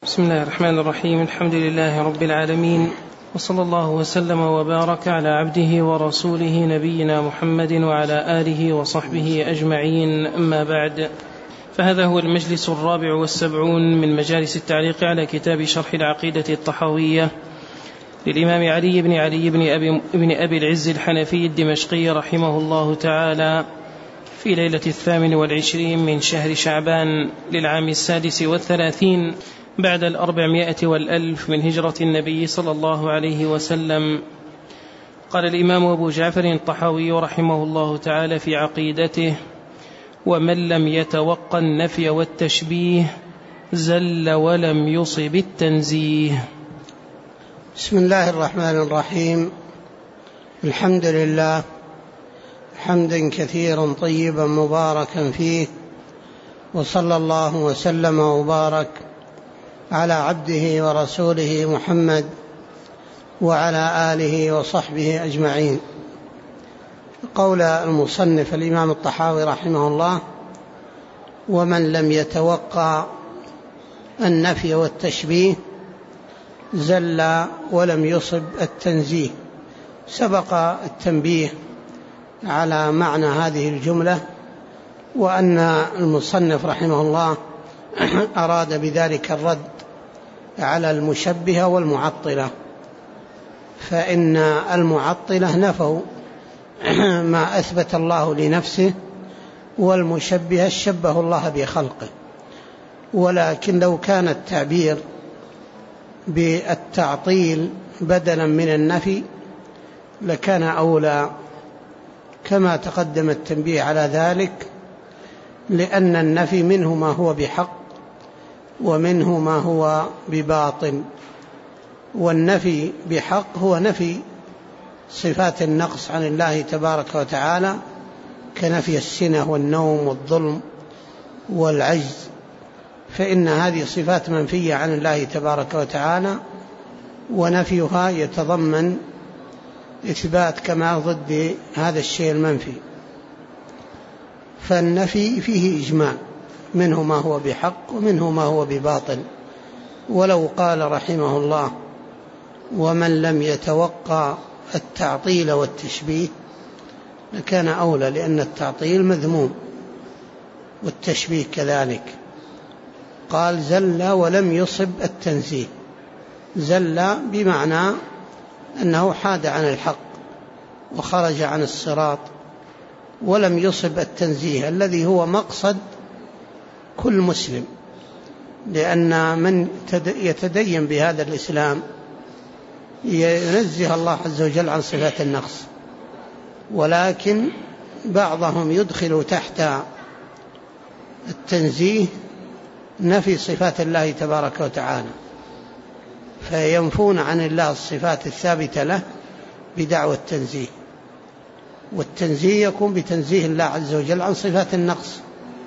بسم الله الرحمن الرحيم. الحمد لله رب العالمين، وصلى الله وسلم وبارك على عبده ورسوله نبينا محمد وعلى آله وصحبه أجمعين، أما بعد، فهذا هو المجلس 74 من مجالس التعليق على كتاب شرح العقيدة الطحاوية للإمام علي بن أبي العز الحنفي الدمشقي رحمه الله تعالى، في ليلة 28 من شهر شعبان للعام 36 بعد 400 والألف من هجرة النبي صلى الله عليه وسلم. قال الإمام أبو جعفر الطحاوي رحمه الله تعالى في عقيدته: ومن لم يتوقع النفي والتشبيه زل ولم يصب التنزيه. بسم الله الرحمن الرحيم. الحمد لله حمدا كثيرا طيبا مباركا فيه، وصلى الله وسلم وبارك على عبده ورسوله محمد وعلى آله وصحبه أجمعين. قول المصنف الإمام الطحاوي رحمه الله: ومن لم يتوقع النفي والتشبيه زل ولم يصب التنزيه. سبق التنبيه على معنى هذه الجملة، وأن المصنف رحمه الله أراد بذلك الرد على المشبهة والمعطلة، فإن المعطلة نفوا ما أثبت الله لنفسه، والمشبهة شبه الله بخلقه. ولكن لو كان التعبير بالتعطيل بدلا من النفي لكان أولى، كما تقدم التنبيه على ذلك، لأن النفي منه ما هو بحق ومنه ما هو بباطل. والنفي بحق هو نفي صفات النقص عن الله تبارك وتعالى، كنفي السنة والنوم والظلم والعجز، فإن هذه صفات منفية عن الله تبارك وتعالى، ونفيها يتضمن إثبات كما ضد هذا الشيء المنفي. فالنفي فيه إجماع، منه ما هو بحق ومنه ما هو بباطل. ولو قال رحمه الله: ومن لم يتوقع التعطيل والتشبيه لكان أولى، لأن التعطيل مذموم والتشبيه كذلك. قال: زل ولم يصب التنزيه. زل بمعنى أنه حاد عن الحق وخرج عن الصراط، ولم يصب التنزيه الذي هو مقصد كل مسلم، لأن من يتدين بهذا الإسلام ينزه الله عز وجل عن صفات النقص، ولكن بعضهم يدخل تحت التنزيه نفي صفات الله تبارك وتعالى، فينفون عن الله الصفات الثابتة له بدعوى التنزيه، والتنزيه يكون بتنزيه الله عز وجل عن صفات النقص.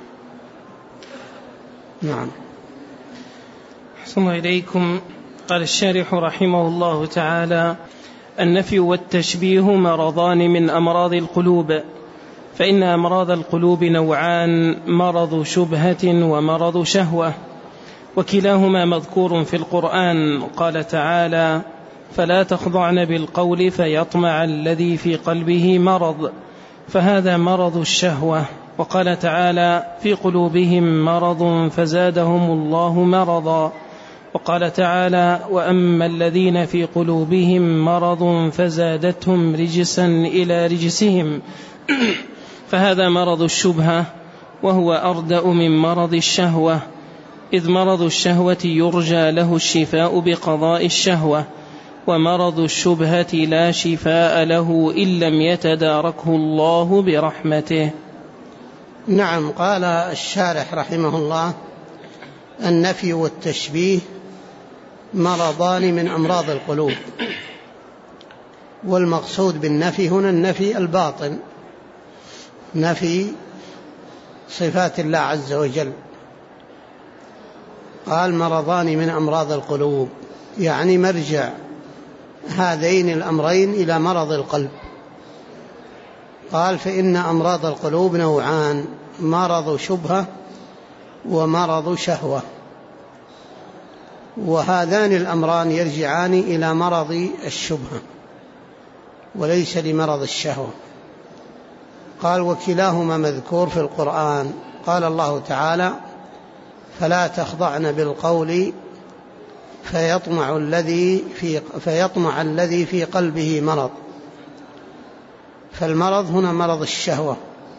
نعم. أحسن الله إليكم. قال الشارح رحمه الله تعالى: النفي والتشبيه مرضان من أمراض القلوب، فإن أمراض القلوب نوعان: مرض شبهة ومرض شهوة، وكلاهما مذكور في القرآن. قال تعالى: فلا تخضعن بالقول فيطمع الذي في قلبه مرض، فهذا مرض الشهوة. وقال تعالى: في قلوبهم مرض فزادهم الله مرضا. وقال تعالى: وأما الذين في قلوبهم مرض فزادتهم رجسا إلى رجسهم فهذا مرض الشبهة، وهو أردأ من مرض الشهوة، إذ مرض الشهوة يرجى له الشفاء بقضاء الشهوة، ومرض الشبهة لا شفاء له إن لم يتداركه الله برحمته. نعم. قال الشارح رحمه الله: النفي والتشبيه مرضان من أمراض القلوب. والمقصود بالنفي هنا النفي الباطن، نفي صفات الله عز وجل. قال: مرضان من أمراض القلوب، يعني مرجع هذين الأمرين إلى مرض القلب. قال: فإن أمراض القلوب نوعان: مرض شبهة ومرض شهوة. وهذان الأمران يرجعان إلى مرض الشبهة وليس لمرض الشهوة. قال وكلاهما مذكور في القرآن. قال الله تعالى فلا تخضعن بالقول فيطمع الذي في قلبه مرض. فالمرض هنا مرض الشهوة،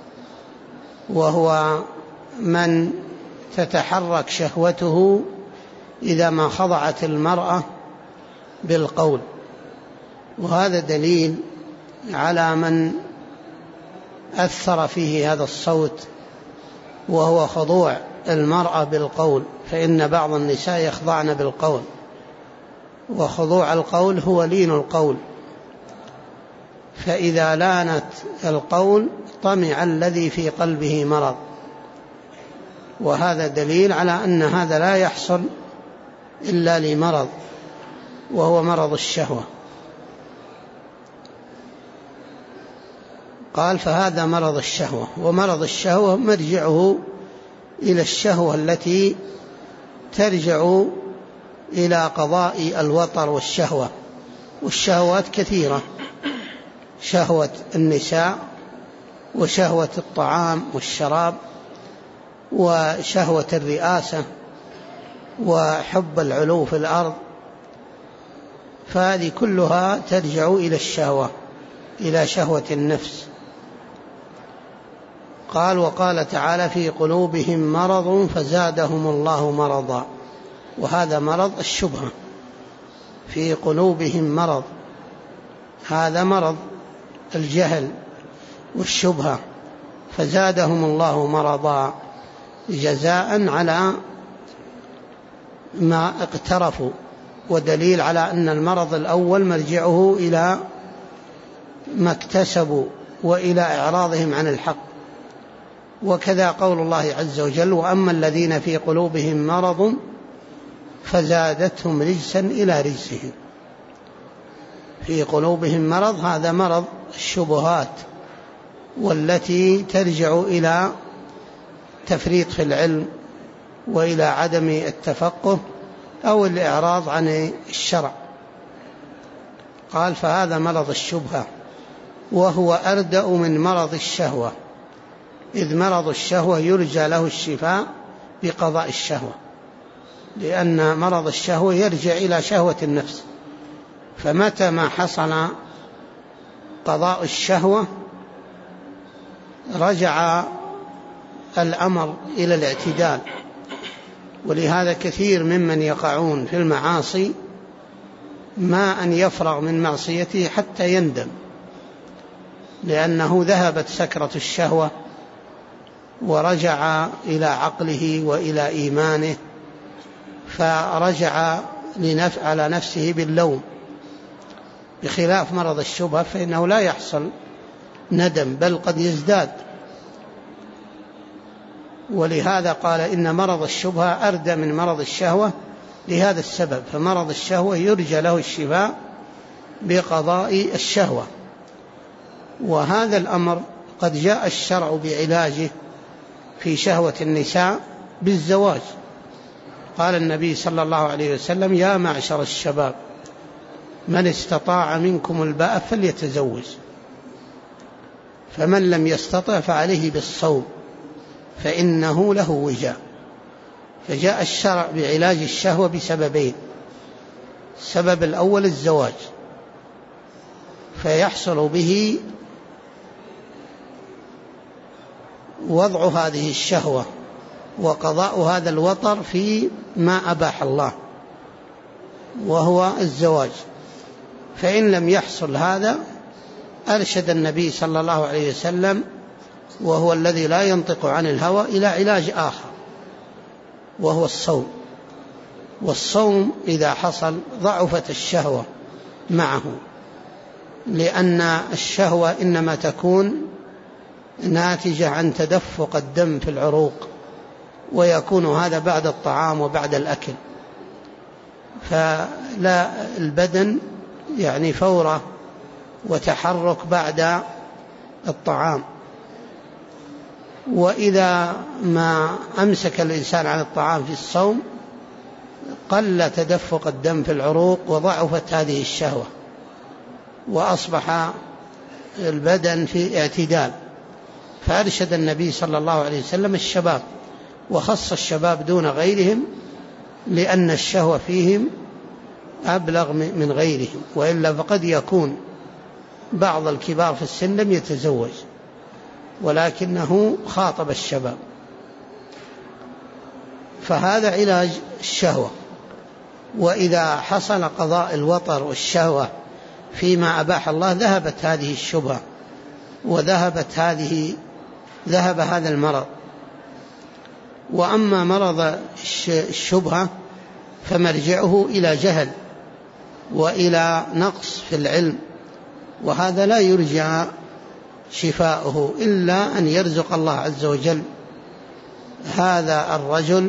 وهو من تتحرك شهوته إذا ما خضعت المرأة بالقول. وهذا دليل على من أثر فيه هذا الصوت، وهو خضوع المرأة بالقول، فإن بعض النساء يخضعن بالقول، وخضوع القول هو لين القول، فإذا لانت القول طمع الذي في قلبه مرض. وهذا دليل على أن هذا لا يحصل إلا لمرض، وهو مرض الشهوة. قال فهذا مرض الشهوة، ومرض الشهوة مرجعه إلى الشهوة التي ترجع إلى قضاء الوطر والشهوة. والشهوات كثيرة، شهوة النساء، وشهوة الطعام والشراب، وشهوة الرئاسة، وحب العلو في الأرض، فهذه كلها ترجع إلى الشهوة، إلى شهوة النفس. قال وقال تعالى في قلوبهم مرض فزادهم الله مرضا، وهذا مرض الشبهة. في قلوبهم مرض، هذا مرض الجهل والشبهة، فزادهم الله مرضا جزاء على ما اقترفوا، ودليل على أن المرض الأول مرجعه إلى ما اكتسبوا وإلى إعراضهم عن الحق. وكذا قول الله عز وجل وأما الذين في قلوبهم مرض فزادتهم رجسا إلى رجسهم. في قلوبهم مرض، هذا مرض الشبهات، والتي ترجع إلى تفريط في العلم، وإلى عدم التفقه أو الإعراض عن الشرع. قال فهذا مرض الشبهة، وهو أردأ من مرض الشهوة، إذ مرض الشهوة يرجى له الشفاء بقضاء الشهوة، لأن مرض الشهوة يرجع إلى شهوة النفس، فمتى ما حصل قضاء الشهوة رجع الأمر إلى الاعتدال. ولهذا كثير ممن يقعون في المعاصي ما أن يفرغ من معصيته حتى يندم، لأنه ذهبت سكرة الشهوة ورجع إلى عقله وإلى إيمانه، فرجع على نفسه باللوم. بخلاف مرض الشبهة فإنه لا يحصل ندم، بل قد يزداد. ولهذا قال إن مرض الشبهة أردى من مرض الشهوة لهذا السبب، فمرض الشهوة يرجى له الشفاء بقضاء الشهوة. وهذا الأمر قد جاء الشرع بعلاجه في شهوة النساء بالزواج. قال النبي صلى الله عليه وسلم يا معشر الشباب من استطاع منكم الباءة فليتزوج، فمن لم يستطع فعليه بالصوم فإنه له وجاء. فجاء الشرع بعلاج الشهوة بسببين: السبب الأول الزواج، فيحصل به وضع هذه الشهوة وقضاء هذا الوطر في ما أباح الله، وهو الزواج. فإن لم يحصل هذا أرشد النبي صلى الله عليه وسلم، وهو الذي لا ينطق عن الهوى، إلى علاج آخر، وهو الصوم. والصوم إذا حصل ضعفت الشهوة معه، لأن الشهوة إنما تكون ناتجة عن تدفق الدم في العروق، ويكون هذا بعد الطعام وبعد الأكل، فلا البدن يعني فورة وتحرك بعد الطعام. وإذا ما أمسك الإنسان عن الطعام في الصوم قل تدفق الدم في العروق وضعفت هذه الشهوة وأصبح البدن في اعتدال. فأرشد النبي صلى الله عليه وسلم الشباب وخص الشباب دون غيرهم لأن الشهوة فيهم أبلغ من غيرهم، وإلا فقد يكون بعض الكبار في السن لم يتزوج ولكنه خاطب الشباب. فهذا علاج الشهوة. وإذا حصل قضاء الوطر والشهوة فيما أباح الله ذهبت هذه الشبهة وذهب هذا المرض. وأما مرض الشبهة فمرجعه إلى جهل وإلى نقص في العلم، وهذا لا يرجى شفاؤه إلا أن يرزق الله عز وجل هذا الرجل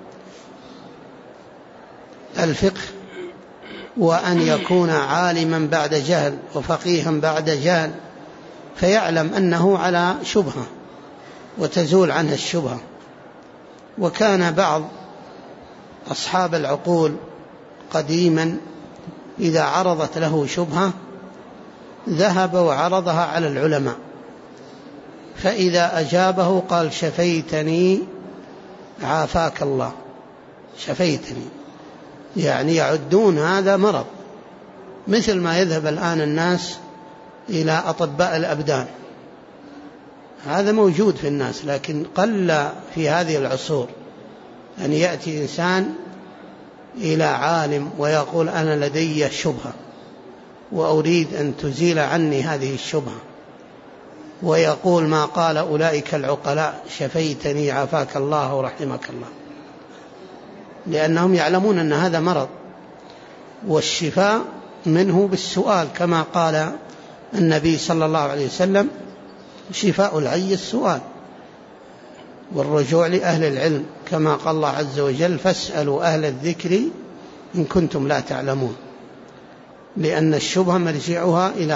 الفقه، وأن يكون عالما بعد جهل وفقيها بعد جهل، فيعلم أنه على شبهة وتزول عنه الشبهة. وكان بعض أصحاب العقول قديما إذا عرضت له شبهة ذهب وعرضها على العلماء، فإذا أجابه قال شفيتني عافاك الله، شفيتني، يعني يعدون هذا مرض، مثل ما يذهب الآن الناس إلى أطباء الأبدان. هذا موجود في الناس، لكن قل في هذه العصور أن يأتي إنسان إلى عالم ويقول أنا لدي شبهة وأريد أن تزيل عني هذه الشبهة، ويقول ما قال أولئك العقلاء شفيتني عافاك الله ورحمك الله، لأنهم يعلمون أن هذا مرض، والشفاء منه بالسؤال كما قال النبي صلى الله عليه وسلم شفاء العي السؤال والرجوع لأهل العلم، كما قال الله عز وجل فاسألوا أهل الذكر إن كنتم لا تعلمون، لأن الشبهة مرجعها إلى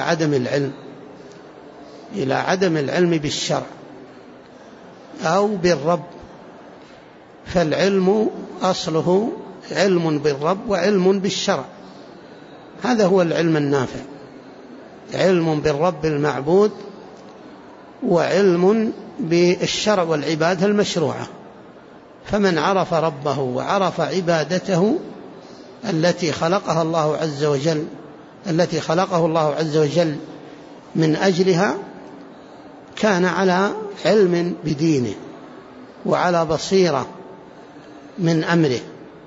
عدم العلم بالشرع أو بالرب. فالعلم أصله علم بالرب وعلم بالشرع، هذا هو العلم النافع، علم بالرب المعبود وعلم بالشرع والعبادة المشروعة. فمن عرف ربه وعرف عبادته التي خلقه الله عز وجل من أجلها كان على علم بدينه وعلى بصيرة من أمره.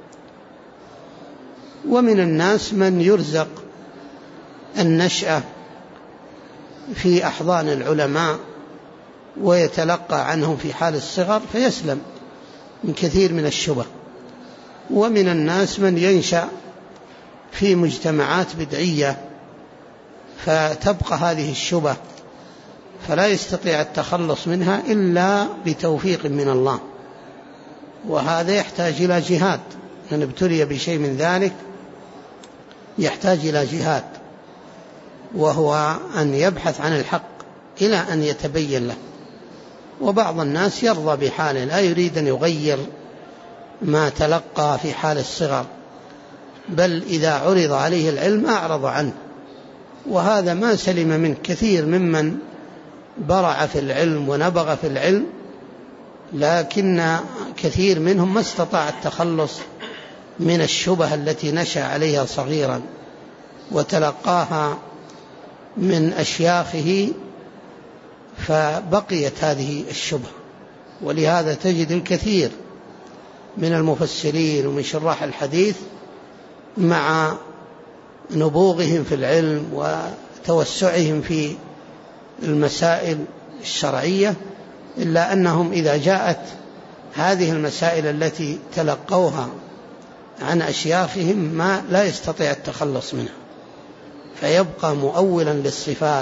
ومن الناس من يرزق النشأة في أحضان العلماء ويتلقى عنهم في حال الصغر فيسلم من كثير من الشبه، ومن الناس من ينشأ في مجتمعات بدعية فتبقى هذه الشبه فلا يستطيع التخلص منها إلا بتوفيق من الله، وهذا يحتاج إلى جهاد. من ابتلي بشيء من ذلك يحتاج إلى جهاد، وهو أن يبحث عن الحق إلى أن يتبين له. وبعض الناس يرضى بحاله، لا يريد أن يغير ما تلقى في حال الصغر، بل إذا عرض عليه العلم أعرض عنه، وهذا ما سلم من كثير ممن برع في العلم ونبغ في العلم، لكن كثير منهم ما استطاع التخلص من الشبه التي نشأ عليها صغيرا وتلقاها من أشياخه فبقيت هذه الشبهة. ولهذا تجد الكثير من المفسرين ومن شراح الحديث مع نبوغهم في العلم وتوسعهم في المسائل الشرعية، إلا أنهم إذا جاءت هذه المسائل التي تلقوها عن أشياخهم ما لا يستطيع التخلص منها، فيبقى مؤولا للصفات،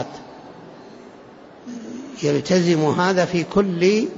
يلتزم هذا في كل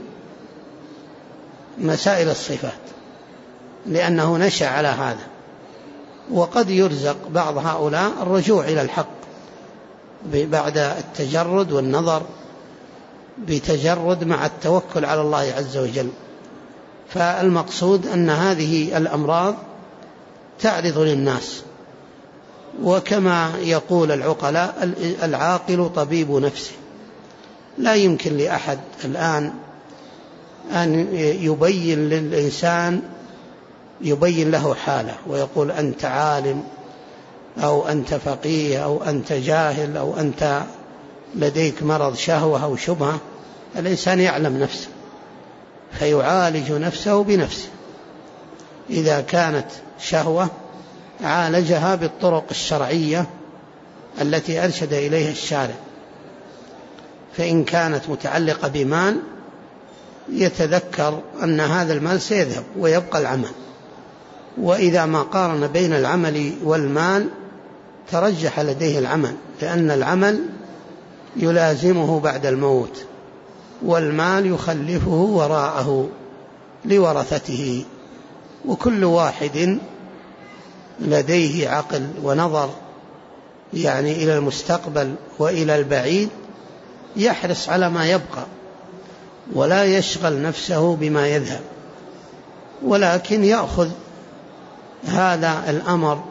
مسائل الصفات لأنه نشأ على هذا. وقد يرزق بعض هؤلاء الرجوع إلى الحق بعد التجرد والنظر بتجرد مع التوكل على الله عز وجل. فالمقصود أن هذه الأمراض تعرض للناس. وكما يقول العقلاء: العاقل طبيب نفسه. لا يمكن لأحد الآن أن يبين للإنسان، يبين له حاله ويقول أنت عالم أو أنت فقيه أو أنت جاهل أو أنت لديك مرض شهوة أو شبهة. الإنسان يعلم نفسه فيعالج نفسه بنفسه. إذا كانت شهوة عالجها بالطرق الشرعية التي أرشد إليها الشارع. فإن كانت متعلقة بمال يتذكر أن هذا المال سيذهب ويبقى العمل. وإذا ما قارن بين العمل والمال ترجح لديه العمل، لأن العمل يلازمه بعد الموت، والمال يخلفه وراءه لورثته. وكل واحد لديه عقل ونظر يعني إلى المستقبل وإلى البعيد يحرص على ما يبقى ولا يشغل نفسه بما يذهب، ولكن يأخذ هذا الأمر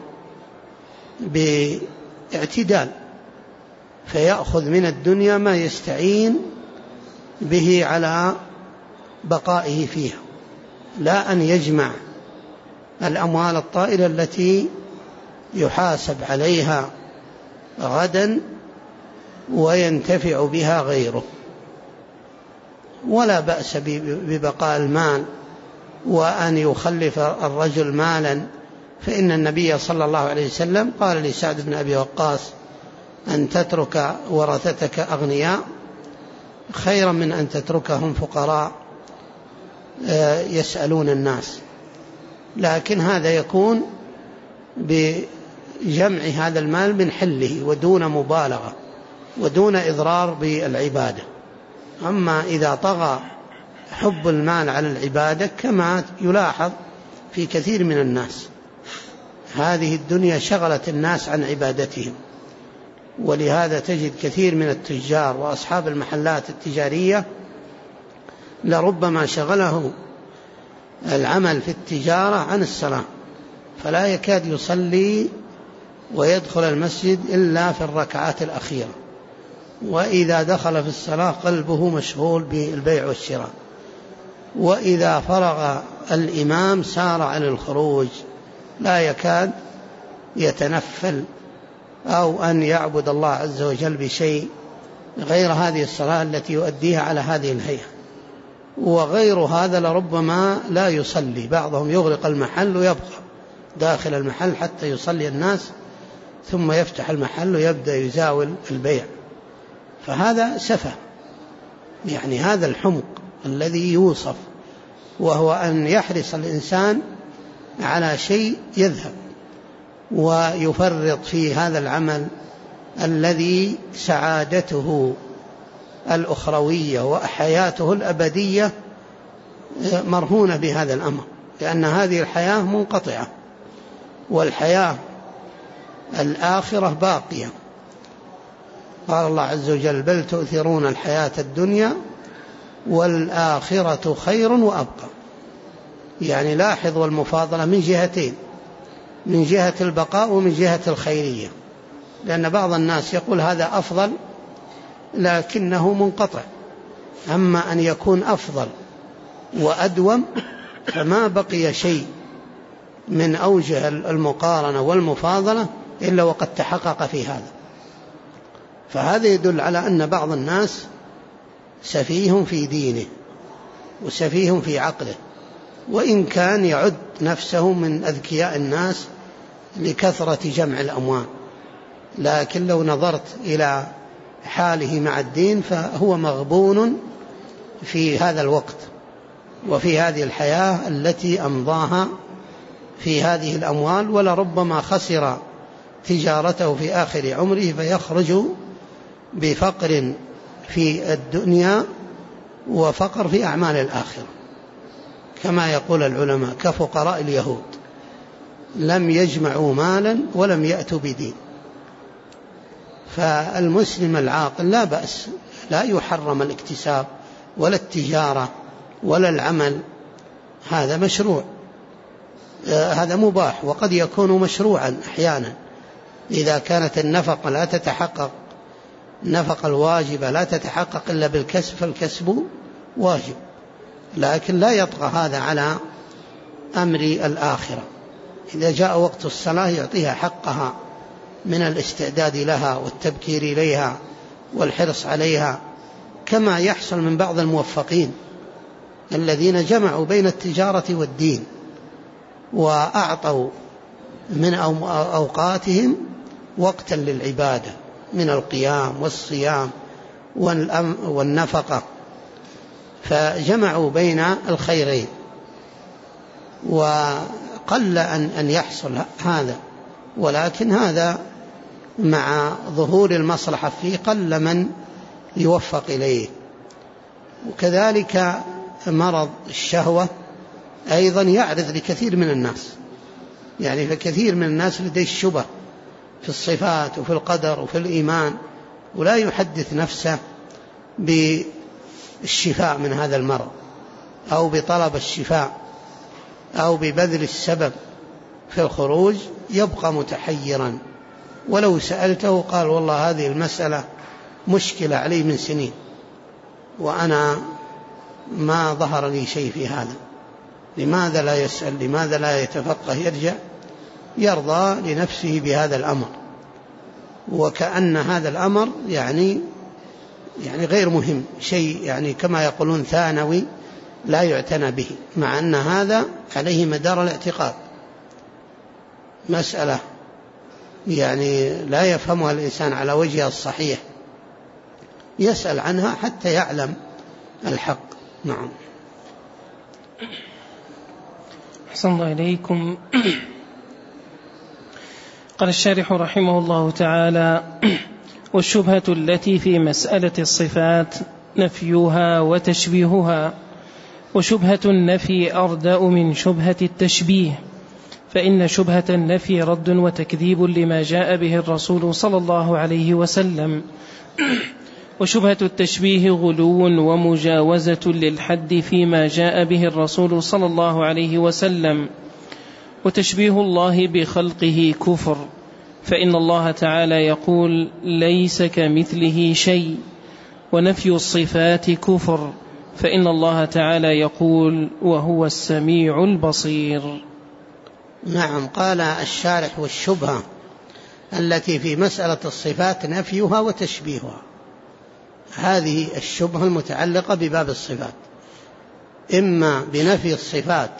باعتدال، فيأخذ من الدنيا ما يستعين به على بقائه فيها، لا أن يجمع الأموال الطائلة التي يحاسب عليها غدا وينتفع بها غيره. ولا بأس ببقاء المال وأن يخلف الرجل مالا، فإن النبي صلى الله عليه وسلم قال لسعد بن أبي وقاص: أن تترك ورثتك أغنياء خيرا من أن تتركهم فقراء يسألون الناس. لكن هذا يكون بجمع هذا المال من حله ودون مبالغة ودون إضرار بالعبادة. أما إذا طغى حب المال على العبادة كما يلاحظ في كثير من الناس، هذه الدنيا شغلت الناس عن عبادتهم. ولهذا تجد كثير من التجار وأصحاب المحلات التجارية لربما شغله العمل في التجارة عن الصلاة، فلا يكاد يصلي ويدخل المسجد إلا في الركعات الأخيرة، وإذا دخل في الصلاة قلبه مشغول بالبيع والشراء، وإذا فرغ الإمام سار عن الخروج، لا يكاد يتنفل أو أن يعبد الله عز وجل بشيء غير هذه الصلاة التي يؤديها على هذه الهيئة. وغير هذا لربما لا يصلي، بعضهم يغلق المحل ويبقى داخل المحل حتى يصلي الناس ثم يفتح المحل ويبدأ يزاول البيع. فهذا سفه، يعني هذا الحمق الذي يوصف، وهو أن يحرص الإنسان على شيء يذهب ويفرط في هذا العمل الذي سعادته الأخروية وحياته الأبدية مرهونة بهذا الأمر، لأن هذه الحياة منقطعة والحياة الآخرة باقية. قال الله عز وجل: بل تؤثرون الحياة الدنيا والآخرة خير وأبقى. يعني لاحظ والمفاضلة من جهتين، من جهة البقاء ومن جهة الخيرية، لأن بعض الناس يقول هذا أفضل لكنه منقطع. أما أن يكون أفضل وأدوم فما بقي شيء من أوجه المقارنة والمفاضلة إلا وقد تحقق في هذا. فهذا يدل على أن بعض الناس سفيه في دينه وسفيه في عقله، وإن كان يعد نفسه من أذكياء الناس لكثرة جمع الأموال، لكن لو نظرت إلى حاله مع الدين فهو مغبون في هذا الوقت وفي هذه الحياة التي أمضاها في هذه الأموال، ولربما خسر تجارته في آخر عمره فيخرج بفقر في الدنيا وفقر في أعمال الآخرة، كما يقول العلماء: كفقراء اليهود لم يجمعوا مالا ولم يأتوا بدين. فالمسلم العاقل لا بأس، لا يحرم الاكتساب ولا التجارة ولا العمل، هذا مشروع، هذا مباح، وقد يكون مشروعا أحيانا إذا كانت النفقة لا تتحقق، النفقة الواجبة لا تتحقق إلا بالكسب، فالكسب واجب، لكن لا يطغى هذا على أمر الآخرة. إذا جاء وقت الصلاة يعطيها حقها من الاستعداد لها والتبكير إليها والحرص عليها، كما يحصل من بعض الموفقين الذين جمعوا بين التجارة والدين وأعطوا من أوقاتهم وقتا للعبادة من القيام والصيام والنفقة، فجمعوا بين الخيرين، وقل أن يحصل هذا، ولكن هذا مع ظهور المصلحة فيه قل من يوفق إليه. وكذلك مرض الشهوة أيضا يعرض لكثير من الناس، يعني فكثير من الناس لديه الشبه في الصفات وفي القدر وفي الإيمان، ولا يحدث نفسه بالشفاء من هذا المرض أو بطلب الشفاء أو ببذل السبب في الخروج، يبقى متحيرا، ولو سألته قال والله هذه المسألة مشكلة علي من سنين وأنا ما ظهر لي شيء في هذا. لماذا لا يسأل؟ لماذا لا يتفقه؟ يرجع يرضى لنفسه بهذا الأمر، وكأن هذا الأمر يعني غير مهم، شيء يعني كما يقولون ثانوي لا يعتنى به، مع أن هذا عليه مدار الاعتقاد، مسألة يعني لا يفهمها الإنسان على وجهها الصحيح، يسأل عنها حتى يعلم الحق. نعم. أحسن الله إليكم. قال الشارح رحمه الله تعالى: والشبهة التي في مسألة الصفات نفيها وتشبيهها، وشبهة النفي أردأ من شبهة التشبيه، فإن شبهة النفي رد وتكذيب لما جاء به الرسول صلى الله عليه وسلم، وشبهة التشبيه غلو ومجاوزة للحد فيما جاء به الرسول صلى الله عليه وسلم، وتشبيه الله بخلقه كفر، فإن الله تعالى يقول: ليس كمثله شيء، ونفي الصفات كفر، فإن الله تعالى يقول: وهو السميع البصير. نعم. قال الشارح: والشبهة التي في مسألة الصفات نفيها وتشبيهها، هذه الشبهة المتعلقة بباب الصفات، إما بنفي الصفات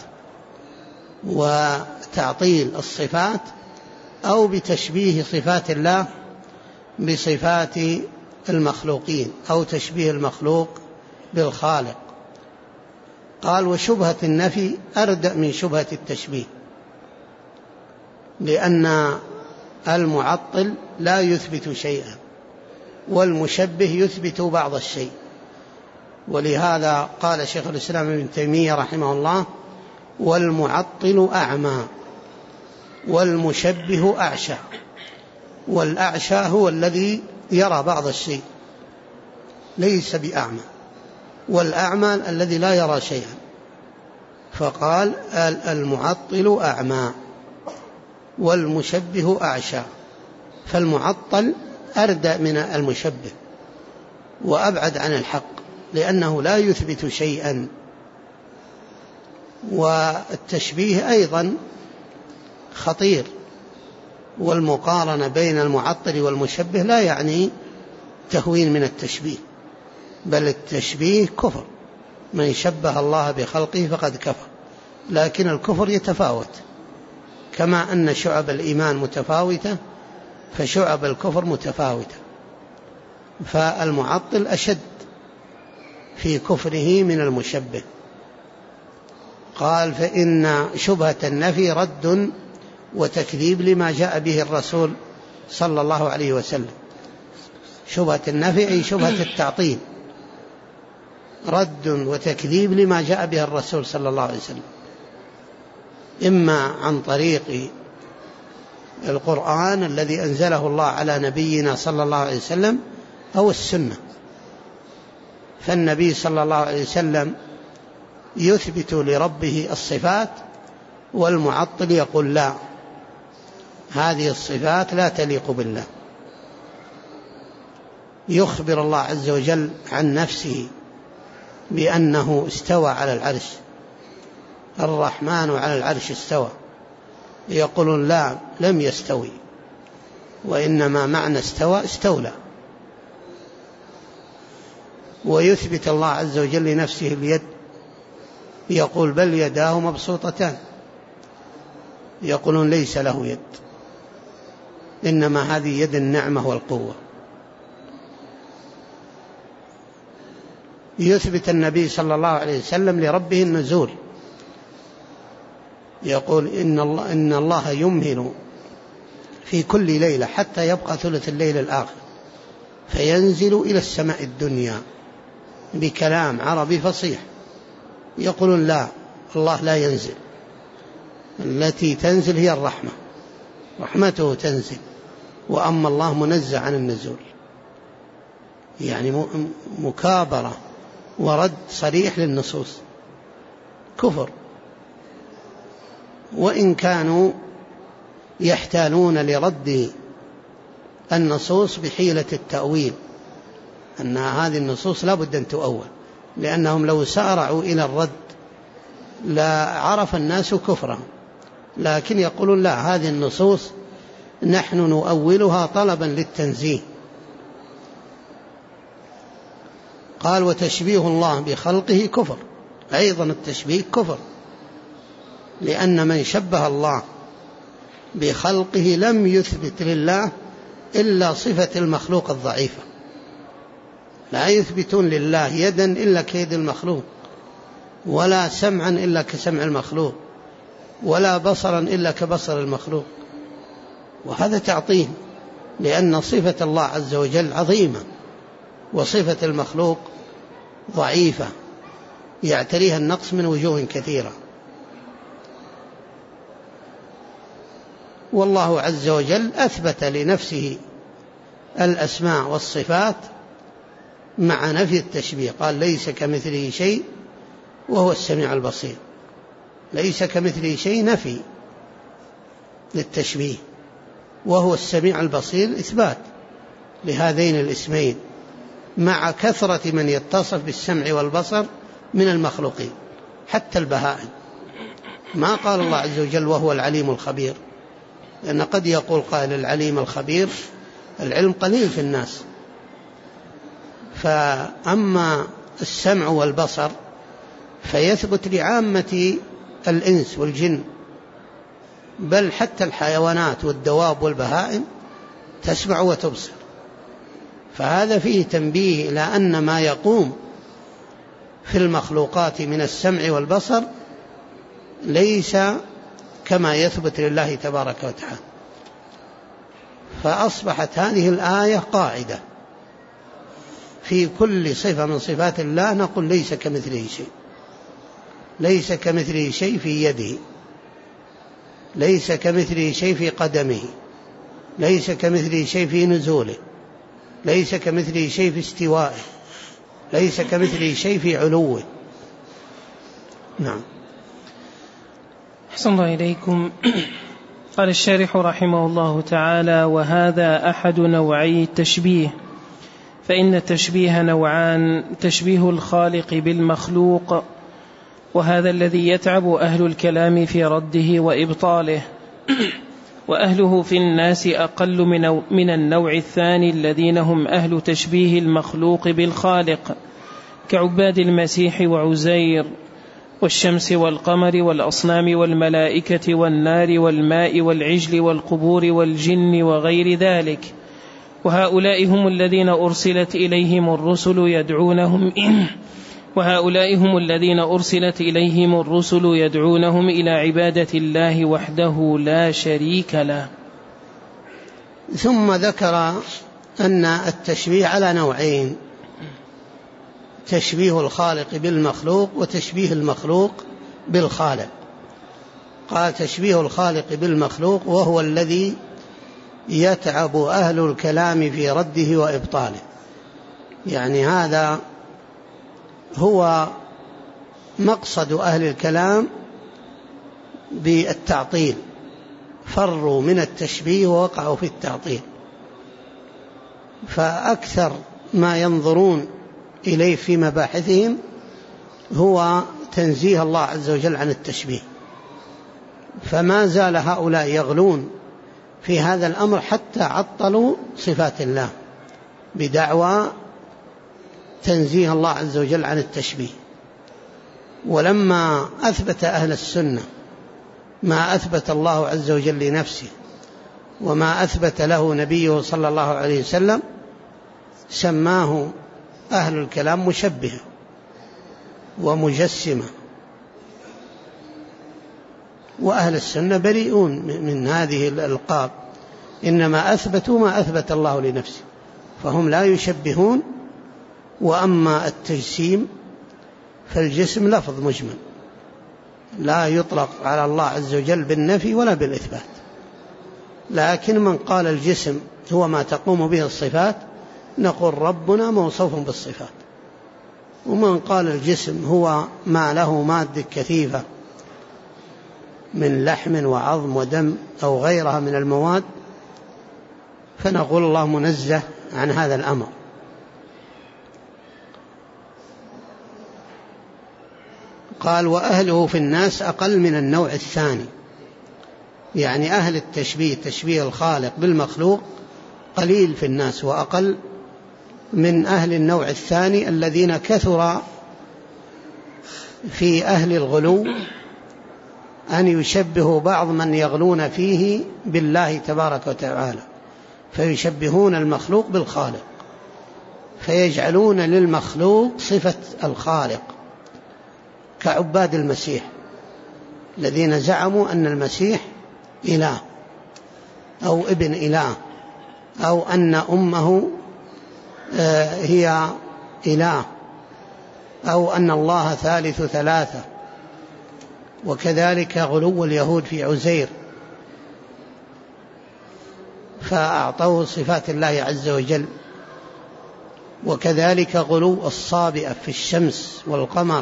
وتعطيل الصفات، أو بتشبيه صفات الله بصفات المخلوقين، أو تشبيه المخلوق بالخالق. قال: وشبهة النفي أردأ من شبهة التشبيه، لأن المعطل لا يثبت شيئا، والمشبه يثبت بعض الشيء، ولهذا قال شيخ الإسلام ابن تيمية رحمه الله: والمعطل أعمى والمشبه أعشى. والأعشى هو الذي يرى بعض الشيء ليس بأعمى، والأعمى الذي لا يرى شيئا، فقال: المعطل أعمى والمشبه أعشى، فالمعطل أردى من المشبه وأبعد عن الحق، لأنه لا يثبت شيئا. والتشبيه أيضا خطير، والمقارنة بين المعطل والمشبه لا يعني تهوين من التشبيه، بل التشبيه كفر، من شبه الله بخلقه فقد كفر. لكن الكفر يتفاوت، كما أن شعب الإيمان متفاوتة فشعب الكفر متفاوتة، فالمعطل أشد في كفره من المشبه. قال: فإن شبهة النفي رد وتكذيب لما جاء به الرسول صلى الله عليه وسلم. شبهة النفي أي شبهة التعطيل، رد وتكذيب لما جاء به الرسول صلى الله عليه وسلم، إما عن طريق القرآن الذي أنزله الله على نبينا صلى الله عليه وسلم، أو السنة. فالنبي صلى الله عليه وسلم يثبت لربه الصفات والمعطل يقول لا، هذه الصفات لا تليق بالله. يخبر الله عز وجل عن نفسه بأنه استوى على العرش، الرحمن على العرش استوى، يقولون لا، لم يستوي، وإنما معنى استوى استولى. ويثبت الله عز وجل لنفسه اليد، يقول بل يداه مبسوطتان، يقولون ليس له يد، إنما هذه يد النعمة والقوة. يثبت النبي صلى الله عليه وسلم لربه النزول، يقول إن الله يمهل في كل ليلة حتى يبقى ثلث الليل الآخر فينزل إلى السماء الدنيا بكلام عربي فصيح. يقولون لا، الله لا ينزل، التي تنزل هي الرحمة، رحمته تنزل، وأما الله منزه عن النزول. يعني مكابرة ورد صريح للنصوص، كفر. وإن كانوا يحتالون لرد النصوص بحيلة التأويل، أن هذه النصوص لا بد أن تؤول، لأنهم لو سارعوا إلى الرد لا عرف الناس كفرهم، لكن يقولون لا، هذه النصوص نحن نؤولها طلبا للتنزيه. قال وتشبيه الله بخلقه كفر، أيضا التشبيه كفر، لأن من شبه الله بخلقه لم يثبت لله إلا صفة المخلوق الضعيفة. لا يثبتون لله يدا إلا كيد المخلوق، ولا سمعا إلا كسمع المخلوق، ولا بصرا إلا كبصر المخلوق، وهذا تعطيل، لأن صفة الله عز وجل عظيمة وصفة المخلوق ضعيفة يعتريها النقص من وجوه كثيرة. والله عز وجل أثبت لنفسه الأسماء والصفات مع نفي التشبيه، قال ليس كمثله شيء وهو السميع البصير. ليس كمثله شيء نفي للتشبيه، وهو السميع البصير إثبات لهذين الاسمين، مع كثرة من يتصف بالسمع والبصر من المخلوقين حتى البهائم. ما قال الله عز وجل وهو العليم الخبير، لأن قد يقول قائل العليم الخبير، العلم قليل في الناس. فأما السمع والبصر فيثبت لعامة الإنس والجن، بل حتى الحيوانات والدواب والبهائم تسمع وتبصر. فهذا فيه تنبيه إلى أن ما يقوم في المخلوقات من السمع والبصر ليس كما يثبت لله تبارك وتعالى. فأصبحت هذه الآية قاعدة في كل صفة من صفات الله، نقول ليس كمثله شيء. ليس كمثله شيء في يده، ليس كمثله شيء في قدمه، ليس كمثله شيء في نزوله، ليس كمثله شيء في استوائه، ليس كمثله شيء في علوه. نعم. أحسن الله إليكم. قال الشارح رحمه الله تعالى: وهذا أحد نوعي التشبيه، فإن التشبيه نوعان: تشبيه الخالق بالمخلوق، وهذا الذي يتعب أهل الكلام في رده وإبطاله، وأهله في الناس أقل من النوع الثاني الذين هم أهل تشبيه المخلوق بالخالق، كعباد المسيح وعزير والشمس والقمر والأصنام والملائكة والنار والماء والعجل والقبور والجن وغير ذلك. وهؤلاء هم الذين أرسلت إليهم الرسل يدعونهم إلى عبادة الله وحده لا شريك له. ثم ذكر أن التشبيه على نوعين: تشبيه الخالق بالمخلوق وتشبيه المخلوق بالخالق. قال تشبيه الخالق بالمخلوق وهو الذي يتعب أهل الكلام في رده وإبطاله، يعني هذا هو مقصد أهل الكلام بالتعطيل، فروا من التشبيه ووقعوا في التعطيل. فأكثر ما ينظرون إليه في مباحثهم هو تنزيه الله عز وجل عن التشبيه، فما زال هؤلاء يغلون في هذا الأمر حتى عطلوا صفات الله بدعوى تنزيه الله عز وجل عن التشبيه. ولما أثبت أهل السنة ما أثبت الله عز وجل لنفسه وما أثبت له نبيه صلى الله عليه وسلم سماه أهل الكلام مشبهة ومجسمة، وأهل السنة بريئون من هذه الألقاب، إنما أثبتوا ما أثبت الله لنفسه، فهم لا يشبهون. وأما التجسيم فالجسم لفظ مجمل لا يطلق على الله عز وجل بالنفي ولا بالإثبات، لكن من قال الجسم هو ما تقوم به الصفات نقول ربنا موصوف بالصفات، ومن قال الجسم هو ما له مادة كثيفة من لحم وعظم ودم أو غيرها من المواد فنقول الله منزه عن هذا الأمر. قال وأهله في الناس أقل من النوع الثاني، يعني أهل التشبيه تشبيه الخالق بالمخلوق قليل في الناس وأقل من أهل النوع الثاني الذين كثر في أهل الغلو أن يشبهوا بعض من يغلون فيه بالله تبارك وتعالى، فيشبهون المخلوق بالخالق، فيجعلون للمخلوق صفة الخالق كعباد المسيح الذين زعموا أن المسيح إله أو ابن إله أو أن أمه هي إله أو أن الله ثالث ثلاثة. وكذلك غلو اليهود في عزير فأعطوه صفات الله عز وجل، وكذلك غلو الصابئة في الشمس والقمر،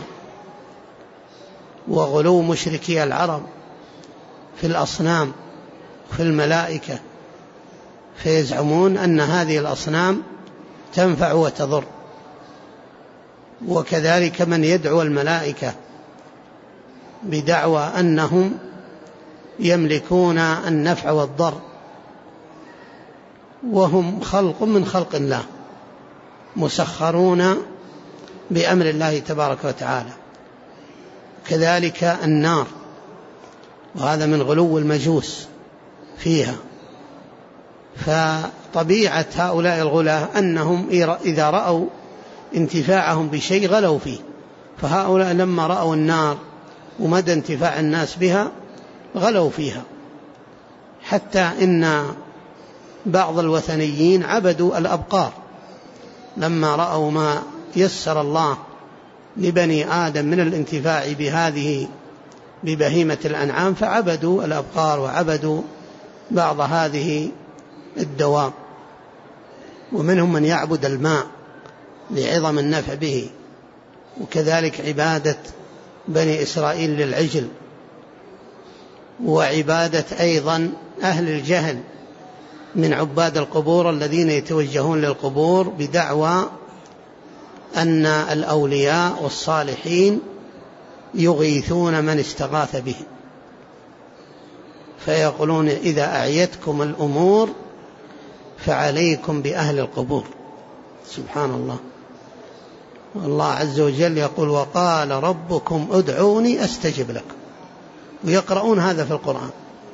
وغلو مشركي العرب في الأصنام وفي الملائكة، فيزعمون أن هذه الأصنام تنفع وتضر. وكذلك من يدعو الملائكة بدعوى أنهم يملكون النفع والضر وهم خلق من خلق الله مسخرون بأمر الله تبارك وتعالى. كذلك النار، وهذا من غلو المجوس فيها. فطبيعة هؤلاء الغلاة أنهم إذا رأوا انتفاعهم بشيء غلوا فيه، فهؤلاء لما رأوا النار ومدى انتفاع الناس بها غلوا فيها، حتى إن بعض الوثنيين عبدوا الأبقار لما رأوا ما يسر الله لبني آدم من الانتفاع بهذه ببهيمة الأنعام، فعبدوا الأبقار وعبدوا بعض هذه الدواب. ومنهم من يعبد الماء لعظم النفع به، وكذلك عبادة بني إسرائيل للعجل، وعبادة أيضا أهل الجهل من عباد القبور الذين يتوجهون للقبور بدعوى أن الأولياء والصالحين يغيثون من استغاث بهم، فيقولون إذا أعيتكم الأمور فعليكم بأهل القبور. سبحان الله. والله عز وجل يقول وقال ربكم ادعوني أستجب لكم، ويقرؤون هذا في القرآن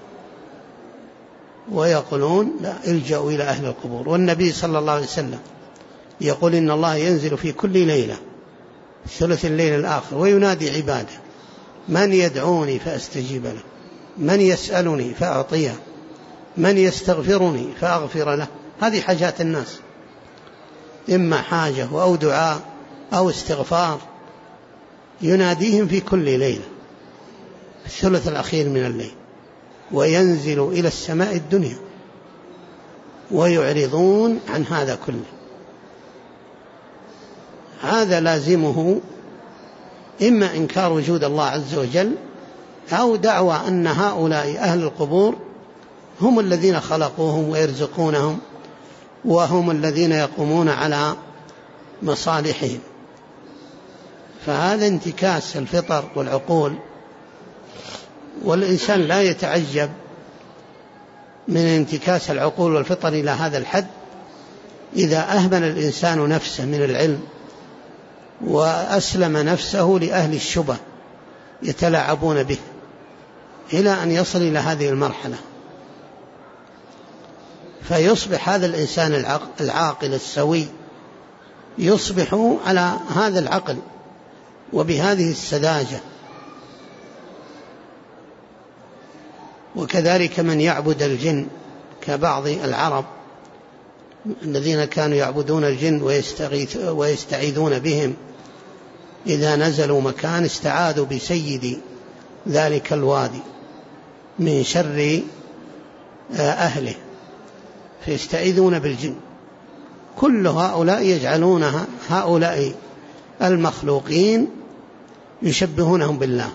ويقولون لا الجأوا إلى أهل القبور. والنبي صلى الله عليه وسلم يقول إن الله ينزل في كل ليلة ثلث الليل الآخر وينادي عباده من يدعوني فأستجيب له، من يسألني فأعطيه، من يستغفرني فأغفر له. هذه حاجات الناس، إما حاجة أو دعاء أو استغفار، يناديهم في كل ليلة الثلث الأخير من الليل، وينزل إلى السماء الدنيا ويعرضون عن هذا كله. هذا لازمه إما إنكار وجود الله عز وجل أو دعوى أن هؤلاء أهل القبور هم الذين خلقوهم ويرزقونهم وهم الذين يقومون على مصالحهم. فهذا انتكاس الفطر والعقول، والإنسان لا يتعجب من انتكاس العقول والفطر إلى هذا الحد إذا أهمل الإنسان نفسه من العلم وأسلم نفسه لأهل الشبه يتلاعبون به، إلى أن يصل إلى هذه المرحلة، فيصبح هذا الإنسان العاقل السوي يصبح على هذا العقل وبهذه السذاجة. وكذلك من يعبد الجن كبعض العرب الذين كانوا يعبدون الجن ويستعيذون بهم، إذا نزلوا مكان استعاذوا بسيد ذلك الوادي من شر أهله، فيستعيذون بالجن. كل هؤلاء يجعلون هؤلاء المخلوقين يشبهونهم بالله.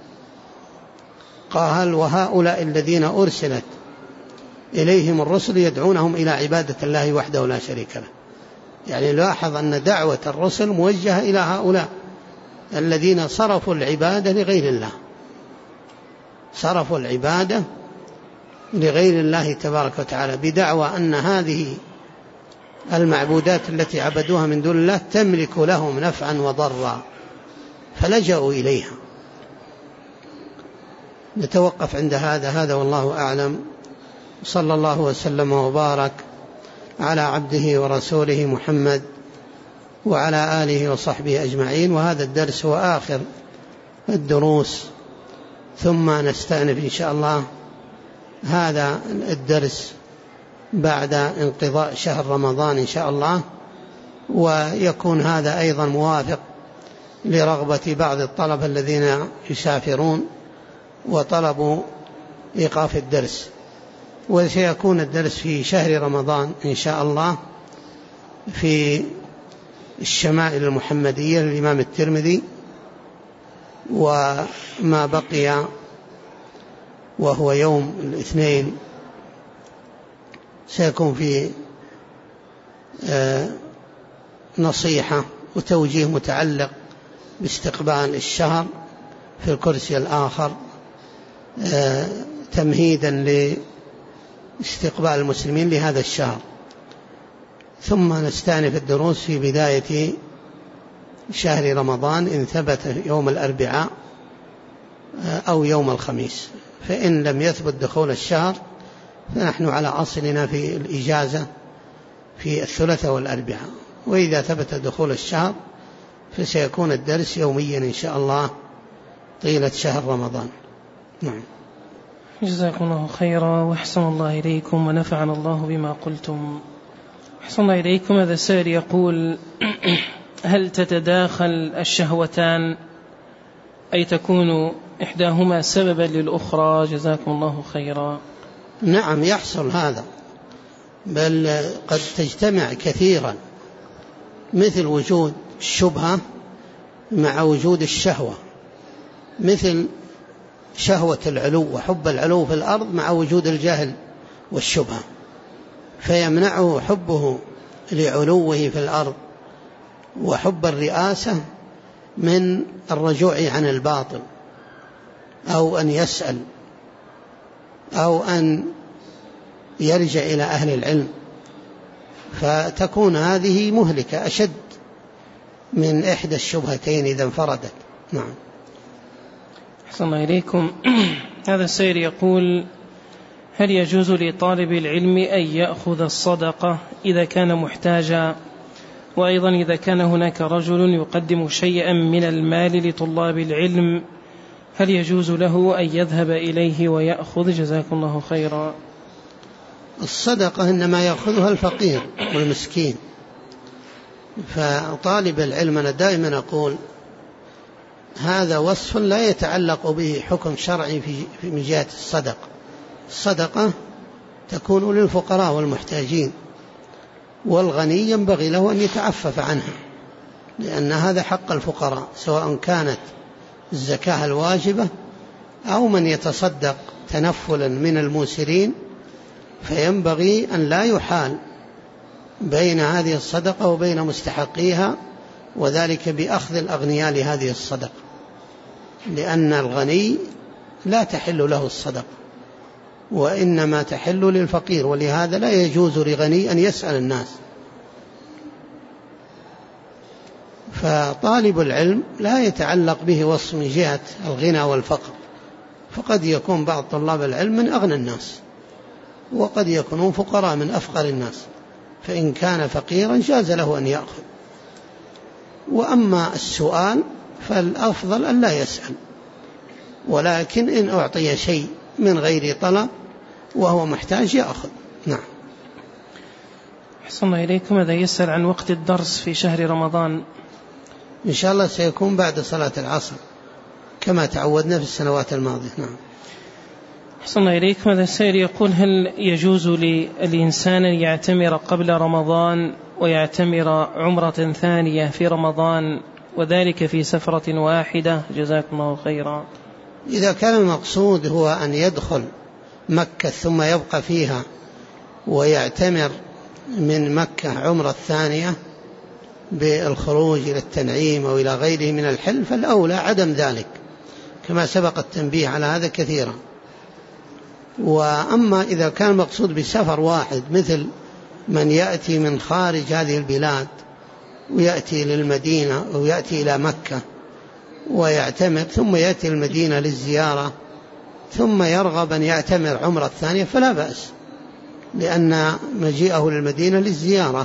قال وهؤلاء الذين أرسلت إليهم الرسل يدعونهم إلى عبادة الله وحده لا شريك له. يعني لاحظ أن دعوة الرسل موجهة إلى هؤلاء الذين صرفوا العبادة لغير الله، صرفوا العبادة لغير الله تبارك وتعالى بدعوى أن هذه المعبودات التي عبدوها من دون الله تملك لهم نفعا وضرا، فلجأوا إليها. نتوقف عند هذا والله أعلم. صلى الله وسلم وبارك على عبده ورسوله محمد وعلى آله وصحبه أجمعين. وهذا الدرس هو آخر الدروس، ثم نستأنف إن شاء الله هذا الدرس بعد انقضاء شهر رمضان إن شاء الله، ويكون هذا أيضا موافق لرغبة بعض الطلبة الذين يسافرون وطلبوا إيقاف الدرس. وسيكون الدرس في شهر رمضان إن شاء الله في الشمائل المحمدية للإمام الترمذي، وما بقي وهو يوم الاثنين سيكون في نصيحة وتوجيه متعلق باستقبال الشهر في الكرسي الآخر، تمهيدا لاستقبال المسلمين لهذا الشهر. ثم نستأنف الدروس في بداية شهر رمضان إن ثبت يوم الأربعاء أو يوم الخميس. فإن لم يثبت دخول الشهر فنحن على أصلنا في الإجازة في الثلاثاء والأربعاء، وإذا ثبت دخول الشهر فسيكون الدرس يوميا إن شاء الله طيلة شهر رمضان. نعم. جزاكم الله خيرا وأحسن الله إليكم ونفعنا الله بما قلتم. أحسن الله إليكم. هذا السائل يقول هل تتداخل الشهوتان أي تكون إحداهما سببا للأخرى؟ جزاكم الله خيرا. نعم يحصل هذا، بل قد تجتمع كثيرا، مثل وجود الشبهة مع وجود الشهوة، مثل شهوة العلو وحب العلو في الأرض مع وجود الجهل والشبهة، فيمنعه حبه لعلوه في الأرض وحب الرئاسة من الرجوع عن الباطل أو أن يسأل أو أن يرجع إلى أهل العلم، فتكون هذه مهلكة أشد من إحدى الشبهتين إذا انفردت. نعم. أحسن الله إليكم. هذا السائل يقول هل يجوز لطالب العلم أن يأخذ الصدقة إذا كان محتاجا، وأيضا إذا كان هناك رجل يقدم شيئا من المال لطلاب العلم هل يجوز له أن يذهب إليه ويأخذ؟ جزاكم الله خيرا. الصدقة إنما يأخذها الفقير والمسكين، فطالب العلم أنا دائما أقول هذا وصف لا يتعلق به حكم شرعي من جهة الصدقة. الصدقة تكون للفقراء والمحتاجين، والغني ينبغي له أن يتعفف عنها، لأن هذا حق الفقراء، سواء كانت الزكاة الواجبة أو من يتصدق تنفلا من الموسرين، فينبغي أن لا يحال بين هذه الصدقة وبين مستحقيها، وذلك بأخذ الأغنياء لهذه الصدقة، لأن الغني لا تحل له الصدقة وإنما تحل للفقير، ولهذا لا يجوز لغني أن يسأل الناس. فطالب العلم لا يتعلق به وصف من جهة الغنى والفقر، فقد يكون بعض طلاب العلم من أغنى الناس، وقد يكونون فقراء من أفقر الناس، فإن كان فقيرا جاز له أن يأخذ. وأما السؤال فالأفضل أن لا يسأل، ولكن إن أعطي شيء من غير طلب وهو محتاج يأخذ. نعم. أحسن الله إليكم. هذا يسأل عن وقت الدرس في شهر رمضان. إن شاء الله سيكون بعد صلاة العصر كما تعودنا في السنوات الماضية. نعم. أحسن الله إليكم. هذا السائل يقول: هل يجوز للإنسان أن يعتمر قبل رمضان ويعتمر عمرة ثانية في رمضان، وذلك في سفرة واحدة؟ جزاكم الله خيرا. إذا كان المقصود هو أن يدخل مكة ثم يبقى فيها ويعتمر من مكة عمرة ثانية بالخروج إلى التنعيم أو إلى غيره من الحل، فالأولى عدم ذلك، كما سبق التنبيه على هذا كثيرا. وأما إذا كان المقصود بسفر واحد، مثل من يأتي من خارج هذه البلاد ويأتي للمدينة أو يأتي إلى مكة ويعتمر ثم يأتي المدينة للزيارة ثم يرغب أن يعتمر عمرة ثانية فلا بأس، لأن مجيئه للمدينة للزيارة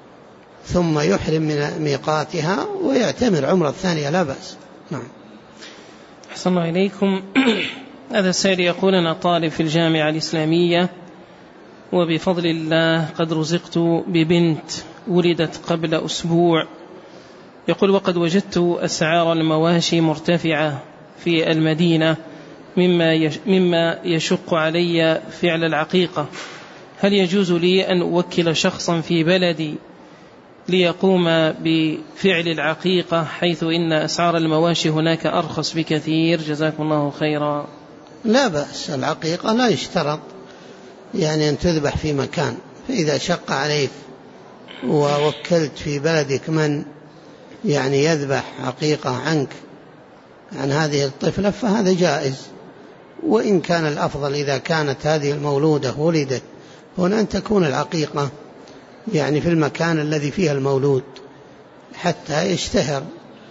ثم يحرم من ميقاتها ويعتمر عمرة ثانية لا بأس. نعم. أحسن الله إليكم. هذا السائل يقول: أنا طالب في الجامعة الإسلامية، وبفضل الله قد رزقت ببنت ولدت قبل أسبوع. يقول: وقد وجدت أسعار المواشي مرتفعة في المدينة مما يشق علي فعل العقيقة. هل يجوز لي أن أوكل شخصا في بلدي ليقوم بفعل العقيقة، حيث إن أسعار المواشي هناك أرخص بكثير؟ جزاكم الله خيرا. لا بأس، العقيقة لا يشترط يعني أن تذبح في مكان، فإذا شق عليك ووكلت في بلدك من يعني يذبح عقيقة عنك عن هذه الطفلة فهذا جائز. وإن كان الأفضل إذا كانت هذه المولودة ولدت هنا أن تكون العقيقة يعني في المكان الذي فيها المولود حتى يشتهر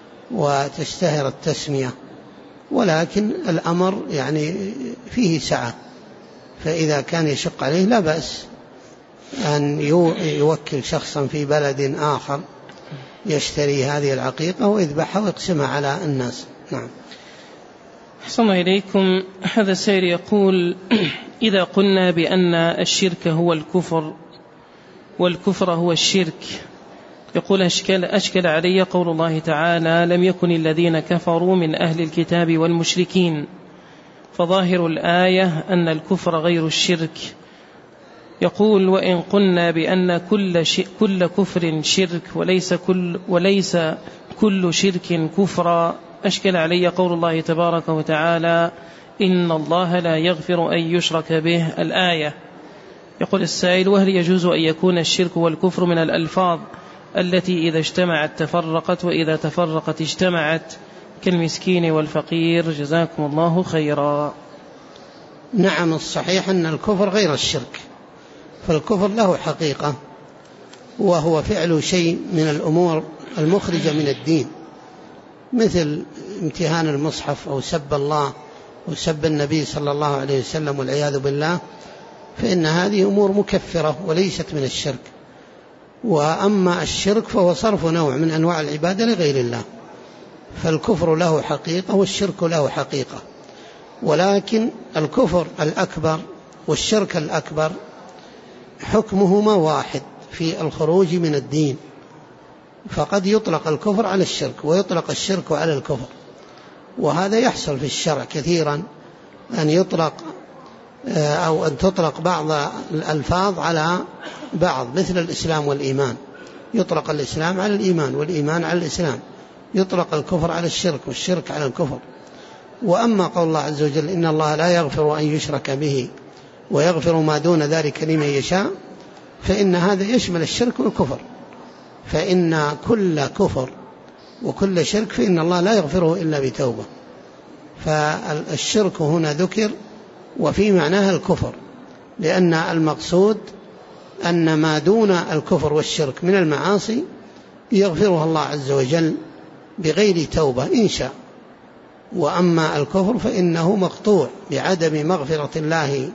وتشتهر التسمية، ولكن الأمر يعني فيه سعة، فإذا كان يشق عليه لا بأس أن يوكل شخصا في بلد آخر يشتري هذه العقيقة ويذبحها ويقسمها على الناس. نعم. أحسن الله إليكم. هذا السائل يقول: إذا قلنا بأن الشرك هو الكفر والكفر هو الشرك، يقول: أشكل علي قول الله تعالى: لم يكن الذين كفروا من أهل الكتاب والمشركين، فظاهر الآية أن الكفر غير الشرك. يقول: وإن قلنا بأن كل كفر شرك وليس كل شرك كفرا، أشكل علي قول الله تبارك وتعالى: إن الله لا يغفر أن يشرك به، الآية. يقول السائل: وهل يجوز أن يكون الشرك والكفر من الألفاظ التي إذا اجتمعت تفرقت وإذا تفرقت اجتمعت، كالمسكين والفقير؟ جزاكم الله خيرا. نعم، الصحيح أن الكفر غير الشرك، فالكفر له حقيقة، وهو فعل شيء من الأمور المخرجة من الدين، مثل امتهان المصحف أو سب الله وسب النبي صلى الله عليه وسلم والعياذ بالله، فإن هذه أمور مكفرة وليست من الشرك. وأما الشرك فهو صرف نوع من أنواع العبادة لغير الله، فالكفر له حقيقة والشرك له حقيقة، ولكن الكفر الأكبر والشرك الأكبر حكمهما واحد في الخروج من الدين، فقد يطلق الكفر على الشرك ويطلق الشرك على الكفر، وهذا يحصل في الشرع كثيرا، أن يطلق أو أن تطلق بعض الألفاظ على بعض، مثل الإسلام والإيمان، يطلق الإسلام على الإيمان والإيمان على الإسلام، يطلق الكفر على الشرك والشرك على الكفر. وأما قول الله عز وجل إن الله لا يغفر أن يشرك به ويغفر ما دون ذلك لمن يشاء، فإن هذا يشمل الشرك والكفر، فإن كل كفر وكل شرك فإن الله لا يغفره إلا بتوبة. فالشرك هنا ذكر وفي معناها الكفر، لأن المقصود أن ما دون الكفر والشرك من المعاصي يغفرها الله عز وجل بغير توبة إن شاء، وأما الكفر فإنه مقطوع بعدم مغفرة الله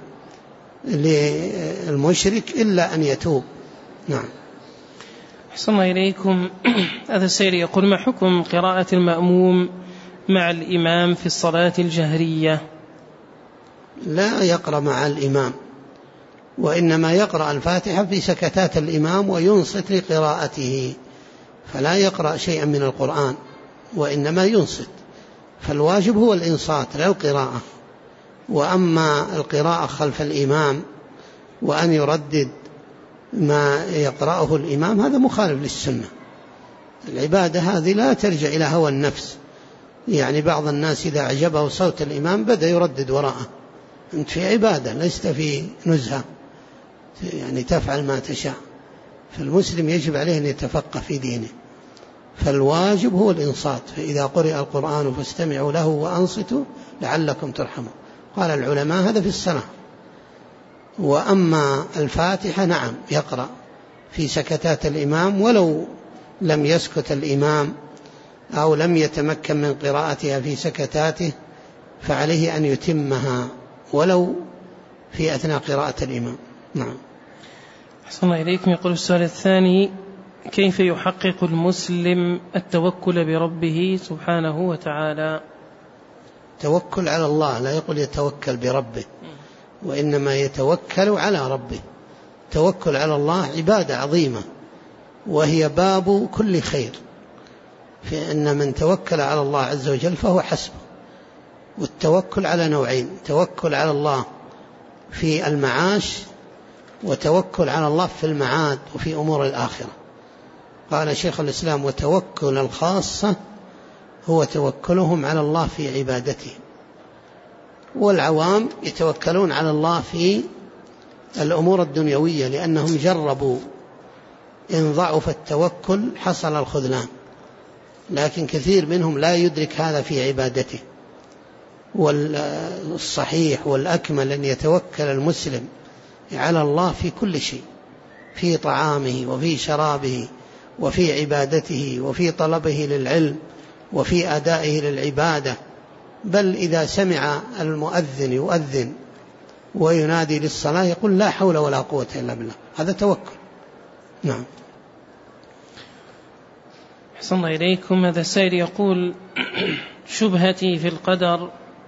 للمشرك إلا أن يتوب. نعم. أحسن الله إليكم. هذا السائل يقول: ما حكم قراءة المأموم مع الإمام في الصلاة الجهرية؟ لا يقرأ مع الإمام، وإنما يقرأ الفاتحة في سكتات الإمام وينصت لقراءته، فلا يقرأ شيئا من القرآن وإنما ينصت، فالواجب هو الإنصات لا القراءة. وأما القراءة خلف الإمام وأن يردد ما يقرأه الإمام هذا مخالف للسنة. العبادة هذه لا ترجع إلى هوى النفس، يعني بعض الناس إذا أعجبه صوت الإمام بدأ يردد وراءه. أنت في عبادة لست في نزهة، يعني تفعل ما تشاء. فالمسلم يجب عليه أن يتفقه في دينه، فالواجب هو الإنصات. فإذا قرئ القرآن فاستمعوا له وأنصتوا لعلكم ترحمون، قال العلماء هذا في الصلاة. وأما الفاتحة نعم يقرأ في سكتات الإمام، ولو لم يسكت الإمام أو لم يتمكن من قراءتها في سكتاته فعليه أن يتمها ولو في أثناء قراءة الإمام. نعم. أحسن الله إليكم. يقول السؤال الثاني: كيف يحقق المسلم التوكل بربه سبحانه وتعالى؟ توكل على الله، لا يقول يتوكل بربه، وإنما يتوكل على ربه. توكل على الله عبادة عظيمة وهي باب كل خير، فإن من توكل على الله عز وجل فهو حسبه. والتوكل على نوعين: توكل على الله في المعاش، وتوكل على الله في المعاد وفي أمور الآخرة. قال شيخ الإسلام: وتوكل الخاصة هو توكلهم على الله في عبادته. والعوام يتوكلون على الله في الأمور الدنيوية، لأنهم جربوا إن ضعف التوكل حصل الخذلان، لكن كثير منهم لا يدرك هذا في عبادته. والصحيح والأكمل أن يتوكل المسلم على الله في كل شيء، في طعامه وفي شرابه وفي عبادته وفي طلبه للعلم وفي أدائه للعبادة. بل إذا سمع المؤذن يؤذن وينادي للصلاة يقول: لا حول ولا قوة إلا بالله. هذا توكل. نعم. أحسن الله إليكم. هذا السائل يقول: شبهتي في القدر،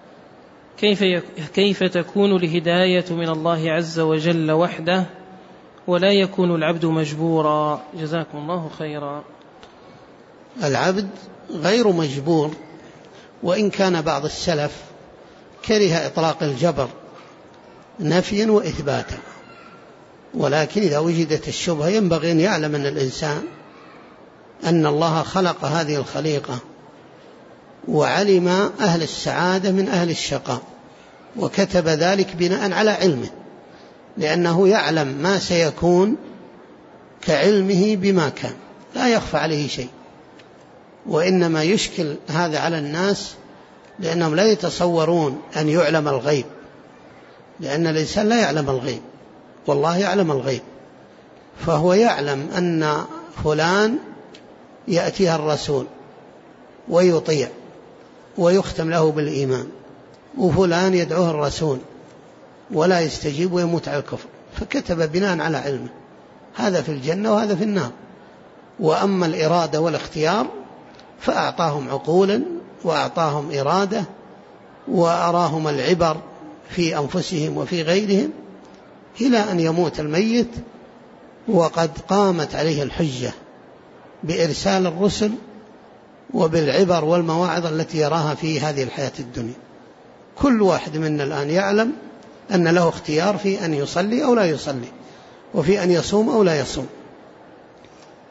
كيف تكون الهداية من الله عز وجل وحده ولا يكون العبد مجبورا؟ جزاكم الله خيرا. العبد غير مجبور، وإن كان بعض السلف كره إطلاق الجبر نفيا وإثباتا، ولكن إذا وجدت الشبهة ينبغي أن يعلم أن الإنسان أن الله خلق هذه الخليقة وعلم أهل السعادة من أهل الشقاء، وكتب ذلك بناء على علمه، لأنه يعلم ما سيكون كعلمه بما كان، لا يخفى عليه شيء. وإنما يشكل هذا على الناس لأنهم لا يتصورون أن يعلم الغيب، لأن الإنسان لا يعلم الغيب والله يعلم الغيب. فهو يعلم أن فلان يأتيها الرسول ويطيع ويختم له بالإيمان، وفلان يدعوه الرسول ولا يستجيب ويموت على الكفر، فكتب بناء على علمه. هذا في الجنة وهذا في النار. وأما الإرادة والاختيار فأعطاهم عقولا وأعطاهم إرادة وأراهم العبر في أنفسهم وفي غيرهم إلى أن يموت الميت وقد قامت عليه الحجة بإرسال الرسل وبالعبر والمواعظ التي يراها في هذه الحياة الدنيا. كل واحد منا الآن يعلم أن له اختيار في أن يصلي أو لا يصلي، وفي أن يصوم أو لا يصوم.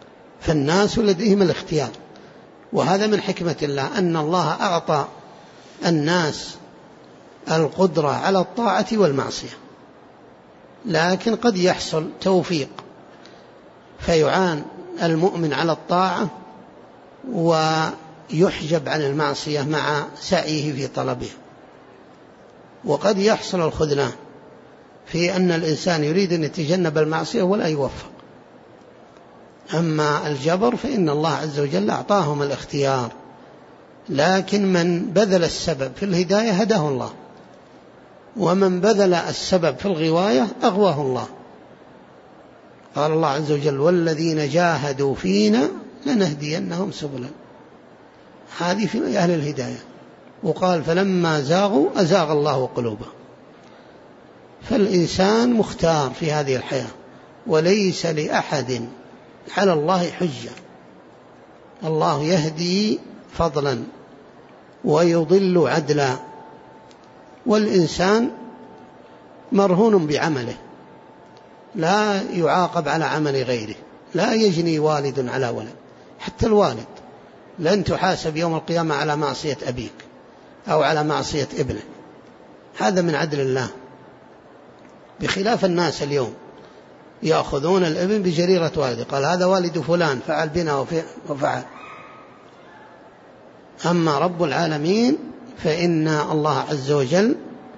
فالناس لديهم الاختيار، وهذا من حكمة الله أن الله أعطى الناس القدرة على الطاعة والمعصية، لكن قد يحصل توفيق فيعان المؤمن على الطاعة ويحجب عن المعصية مع سعيه في طلبها، وقد يحصل الخذلان في أن الإنسان يريد أن يتجنب المعصية ولا يوفق. أما الجبر فإن الله عز وجل أعطاهم الاختيار، لكن من بذل السبب في الهداية هداه الله، ومن بذل السبب في الغواية أغواه الله. قال الله عز وجل: والذين جاهدوا فينا لنهدينهم سبلا. هذه في أهل الهداية. وقال: فلما زاغوا أزاغ الله قلوبهم. فالإنسان مختار في هذه الحياة، وليس لأحد على الله حجة. الله يهدي فضلا ويضل عدلا، والإنسان مرهون بعمله، لا يعاقب على عمل غيره، لا يجني والد على ولد. حتى الوالد لن تحاسب يوم القيامة على معصية أبيك أو على معصية ابنك، هذا من عدل الله. بخلاف الناس اليوم يأخذون الابن بجريرة والده، قال: هذا والد فلان فعل بنا وفعل. أما رب العالمين فإن الله عز وجل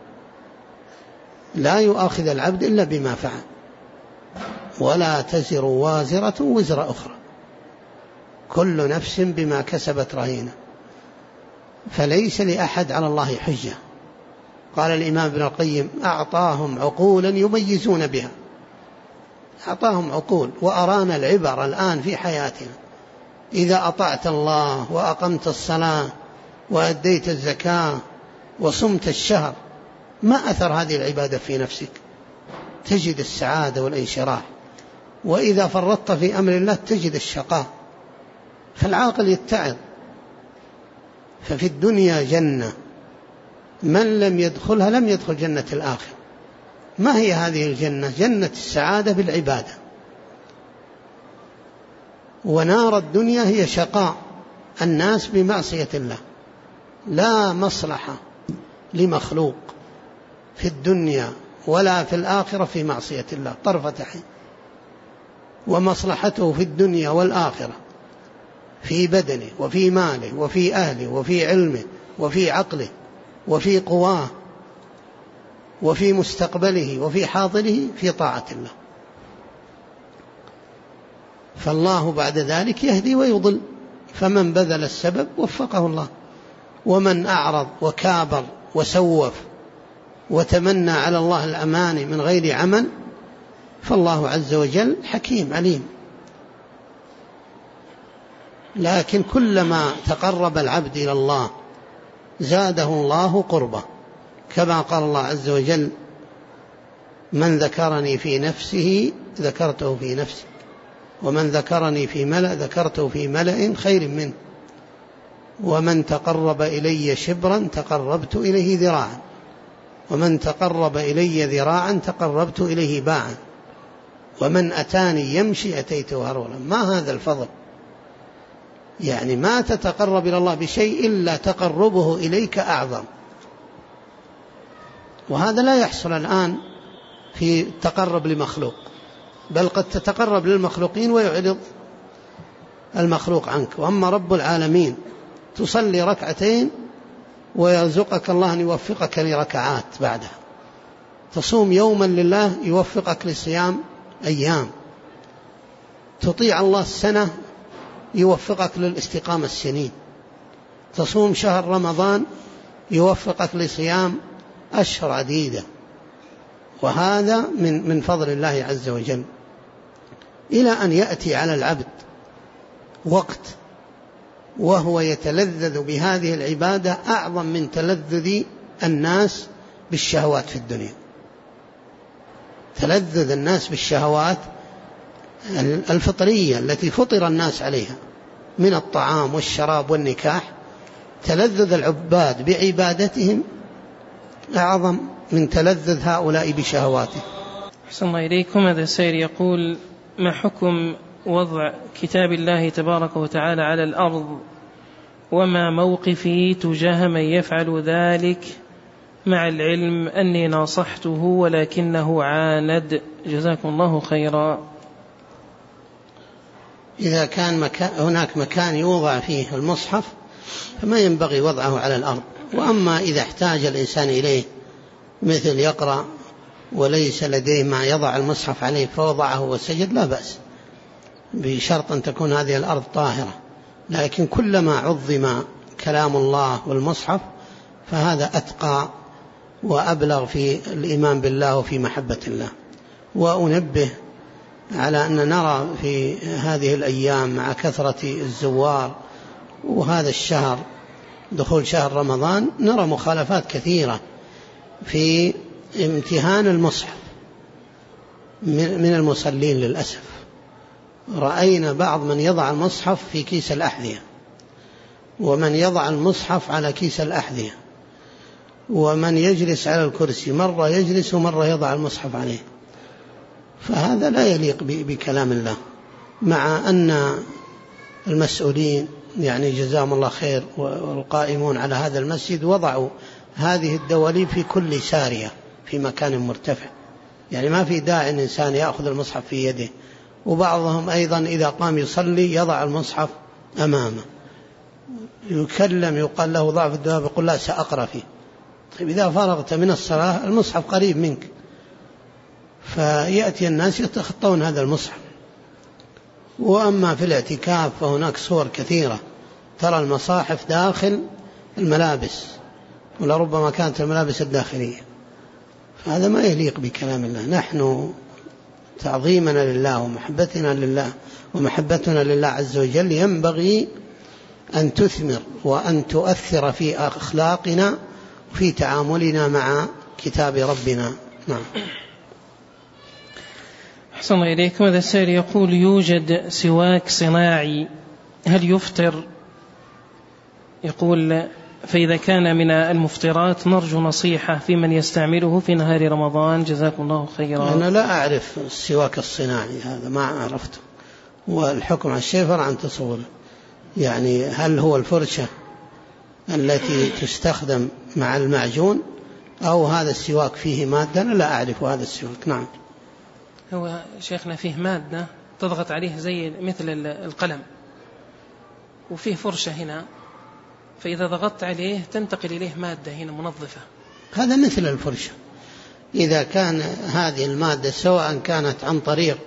لا يؤاخذ العبد إلا بما فعل، ولا تزر وازرة وزر أخرى، كل نفس بما كسبت رهينة. فليس لأحد على الله حجة. قال الإمام ابن القيم: أعطاهم عقولا يميزون بها. أعطاهم عقول وأرانا العبر الآن في حياتنا. إذا أطعت الله وأقمت الصلاة وأديت الزكاة وصمت الشهر، ما أثر هذه العبادة في نفسك؟ تجد السعادة والانشراح. وإذا فرطت في أمر الله تجد الشقاء. فالعاقل يتعظ. ففي الدنيا جنة، من لم يدخلها لم يدخل جنة الآخرة. ما هي هذه الجنة؟ جنة السعادة بالعبادة. ونار الدنيا هي شقاء الناس بمعصية الله. لا مصلحة لمخلوق في الدنيا ولا في الآخرة في معصية الله طرفة عين، ومصلحته في الدنيا والآخرة في بدنه وفي ماله وفي أهله وفي علمه وفي عقله وفي قواه وفي مستقبله وفي حاضره في طاعة الله. فالله بعد ذلك يهدي ويضل، فمن بذل السبب وفقه الله، ومن أعرض وكابر وسوف وتمنى على الله الأماني من غير عمل فالله عز وجل حكيم عليم. لكن كلما تقرب العبد إلى الله زاده الله قربه، كما قال الله عز وجل: من ذكرني في نفسه ذكرته في نفسي، ومن ذكرني في ملأ ذكرته في ملأ خير منه، ومن تقرب إلي شبرا تقربت إليه ذراعا، ومن تقرب إلي ذراعا تقربت إليه باعا، ومن أتاني يمشي أتيته هرولا. ما هذا الفضل؟ يعني ما تتقرب إلى الله بشيء إلا تقربه إليك أعظم. وهذا لا يحصل الآن في التقرب لمخلوق، بل قد تتقرب للمخلوقين ويعرض المخلوق عنك. وأما رب العالمين تصلي ركعتين ويرزقك الله أن يوفقك لركعات بعدها، تصوم يوما لله يوفقك لصيام أيام، تطيع الله السنة يوفقك للاستقامة السنين، تصوم شهر رمضان يوفقك لصيام أشهر عديدة. وهذا من فضل الله عز وجل، إلى أن يأتي على العبد وقت وهو يتلذذ بهذه العبادة أعظم من تلذذ الناس بالشهوات في الدنيا. تلذذ الناس بالشهوات الفطرية التي فطر الناس عليها من الطعام والشراب والنكاح، تلذذ العباد بعبادتهم أعظم من تلذذ هؤلاء بشهواته. أحسن الله إليكم. هذا السائل يقول: ما حكم وضع كتاب الله تبارك وتعالى على الأرض وما موقفي تجاه من يفعل ذلك مع العلم أني ناصحته ولكنه عاند، جزاكم الله خيرا. إذا كان هناك مكان يوضع فيه المصحف فما ينبغي وضعه على الأرض. وأما إذا احتاج الإنسان إليه مثل يقرأ وليس لديه ما يضع المصحف عليه فوضعه وسجد لا بأس، بشرط أن تكون هذه الأرض طاهرة. لكن كلما عظم كلام الله والمصحف فهذا أتقى وأبلغ في الإيمان بالله وفي محبة الله. وأنبه على أن نرى في هذه الأيام مع كثرة الزوار وهذا الشهر دخول شهر رمضان نرى مخالفات كثيرة في امتهان المصحف من المصلين للأسف. رأينا بعض من يضع المصحف في كيس الأحذية، ومن يضع المصحف على كيس الأحذية، ومن يجلس على الكرسي، مرة يجلس ومرة يضع المصحف عليه. فهذا لا يليق بكلام الله، مع أن المسؤولين يعني جزاهم الله خير والقائمون على هذا المسجد وضعوا هذه الدواليب في كل سارية في مكان مرتفع، يعني ما في داعي أن الإنسان يأخذ المصحف في يده. وبعضهم أيضا إذا قام يصلي يضع المصحف أمامه، يكلم يقال له ضع في الدواب يقول لا سأقرأ فيه. طيب إذا فرغت من الصلاة المصحف قريب منك، فيأتي الناس يتخطون هذا المصحف. وأما في الاعتكاف فهناك صور كثيرة ترى المصاحف داخل الملابس، ولربما كانت الملابس الداخلية، فهذا ما يليق بكلام الله. نحن تعظيمنا لله ومحبتنا لله ومحبتنا لله عز وجل ينبغي أن تثمر وأن تؤثر في أخلاقنا وفي تعاملنا مع كتاب ربنا. نعم. أحسن الله إليكم. هذا السائل يقول يوجد سواك صناعي، هل يفطر؟ يقول فإذا كان من المفطرات نرجو نصيحة في من يستعمله في نهار رمضان، جزاكم الله خيرا. أنا لا أعرف السواك الصناعي هذا، ما عرفته، والحكم على الشيء فرع عن تصوره. يعني هل هو الفرشة التي تستخدم مع المعجون أو هذا السواك فيه مادة؟ أنا لا أعرف هذا السواك. نعم. هو شيخنا فيه مادة تضغط عليه زي مثل القلم، وفيه فرشة هنا، فإذا ضغطت عليه تنتقل إليه مادة هنا منظفة. هذا مثل الفرشة. إذا كان هذه المادة سواء كانت عن طريق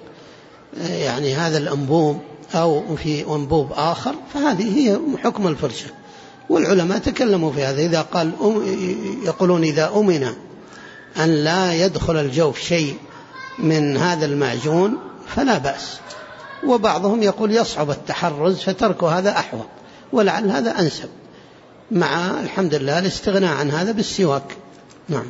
يعني هذا الأنبوب أو في أنبوب آخر فهذه هي حكم الفرشة. والعلماء تكلموا في هذا، إذا قال يقولون إذا أمن أن لا يدخل الجوف شيء من هذا المعجون فلا بأس. وبعضهم يقول يصعب التحرز فترك هذا أحوط، ولعل هذا أنسب، مع الحمد لله الاستغناء عن هذا بالسواك. نعم.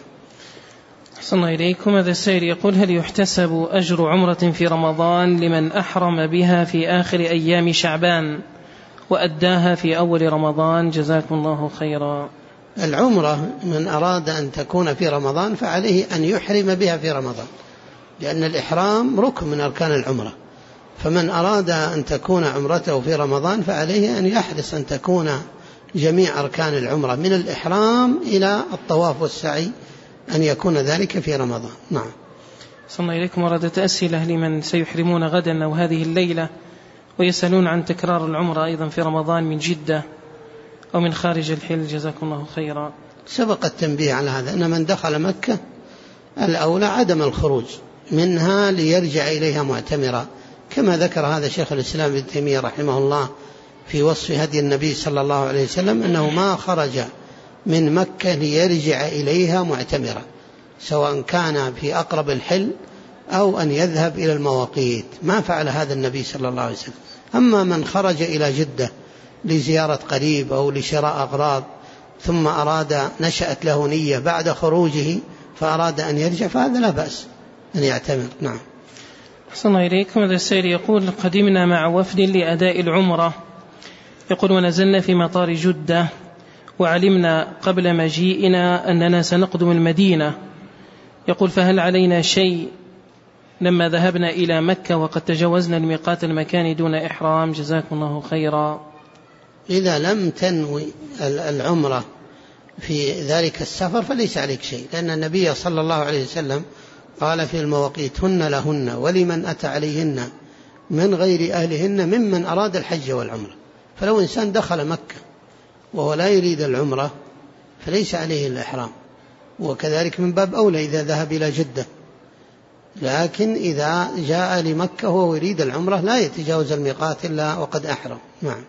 أحسن الله إليكم. هذا السائل يقول هل يحتسب أجر عمرة في رمضان لمن أحرم بها في آخر أيام شعبان وأداها في أول رمضان، جزاكم الله خيرا. العمرة من أراد أن تكون في رمضان فعليه أن يحرم بها في رمضان، لأن الإحرام ركن من أركان العمرة. فمن أراد أن تكون عمرته في رمضان فعليه أن يحرص أن تكون جميع أركان العمرة من الإحرام إلى الطواف والسعي أن يكون ذلك في رمضان. نعم. صلى الله إليكم. وردت أسئلة لمن سيحرمون غدا أو هذه الليلة ويسألون عن تكرار العمرة أيضا في رمضان من جدة أو من خارج الحل، جزاكم الله خيرا. سبق التنبيه على هذا، أن من دخل مكة الأولى عدم الخروج منها ليرجع إليها معتمرا، كما ذكر هذا شيخ الإسلام ابن تيمية رحمه الله في وصف هدي النبي صلى الله عليه وسلم، أنه ما خرج من مكة ليرجع إليها معتمرا، سواء كان في أقرب الحل أو أن يذهب إلى المواقيت، ما فعل هذا النبي صلى الله عليه وسلم. أما من خرج إلى جدة لزيارة قريب أو لشراء أغراض ثم نشأت له نية بعد خروجه فأراد أن يرجع فهذا لا بأس أن يعتمر. نعم. أحسن الله إليكم. هذا السائل يقول قدمنا مع وفد لأداء العمرة، يقول ونزلنا في مطار جدة وعلمنا قبل مجيئنا أننا سنقدم المدينة، يقول فهل علينا شيء لما ذهبنا إلى مكة وقد تجاوزنا الميقات المكاني دون إحرام، جزاكم الله خيرا. إذا لم تنوي العمرة في ذلك السفر فليس عليك شيء، لأن النبي صلى الله عليه وسلم قال في المواقيت هن لهن ولمن أتى عليهن من غير أهلهن ممن أراد الحج والعمرة. فلو إنسان دخل مكة وهو لا يريد العمرة فليس عليه الإحرام، وكذلك من باب أولى إذا ذهب إلى جدة، لكن إذا جاء لمكة وهو يريد العمرة لا يتجاوز الميقات إلا وقد أحرم. نعم.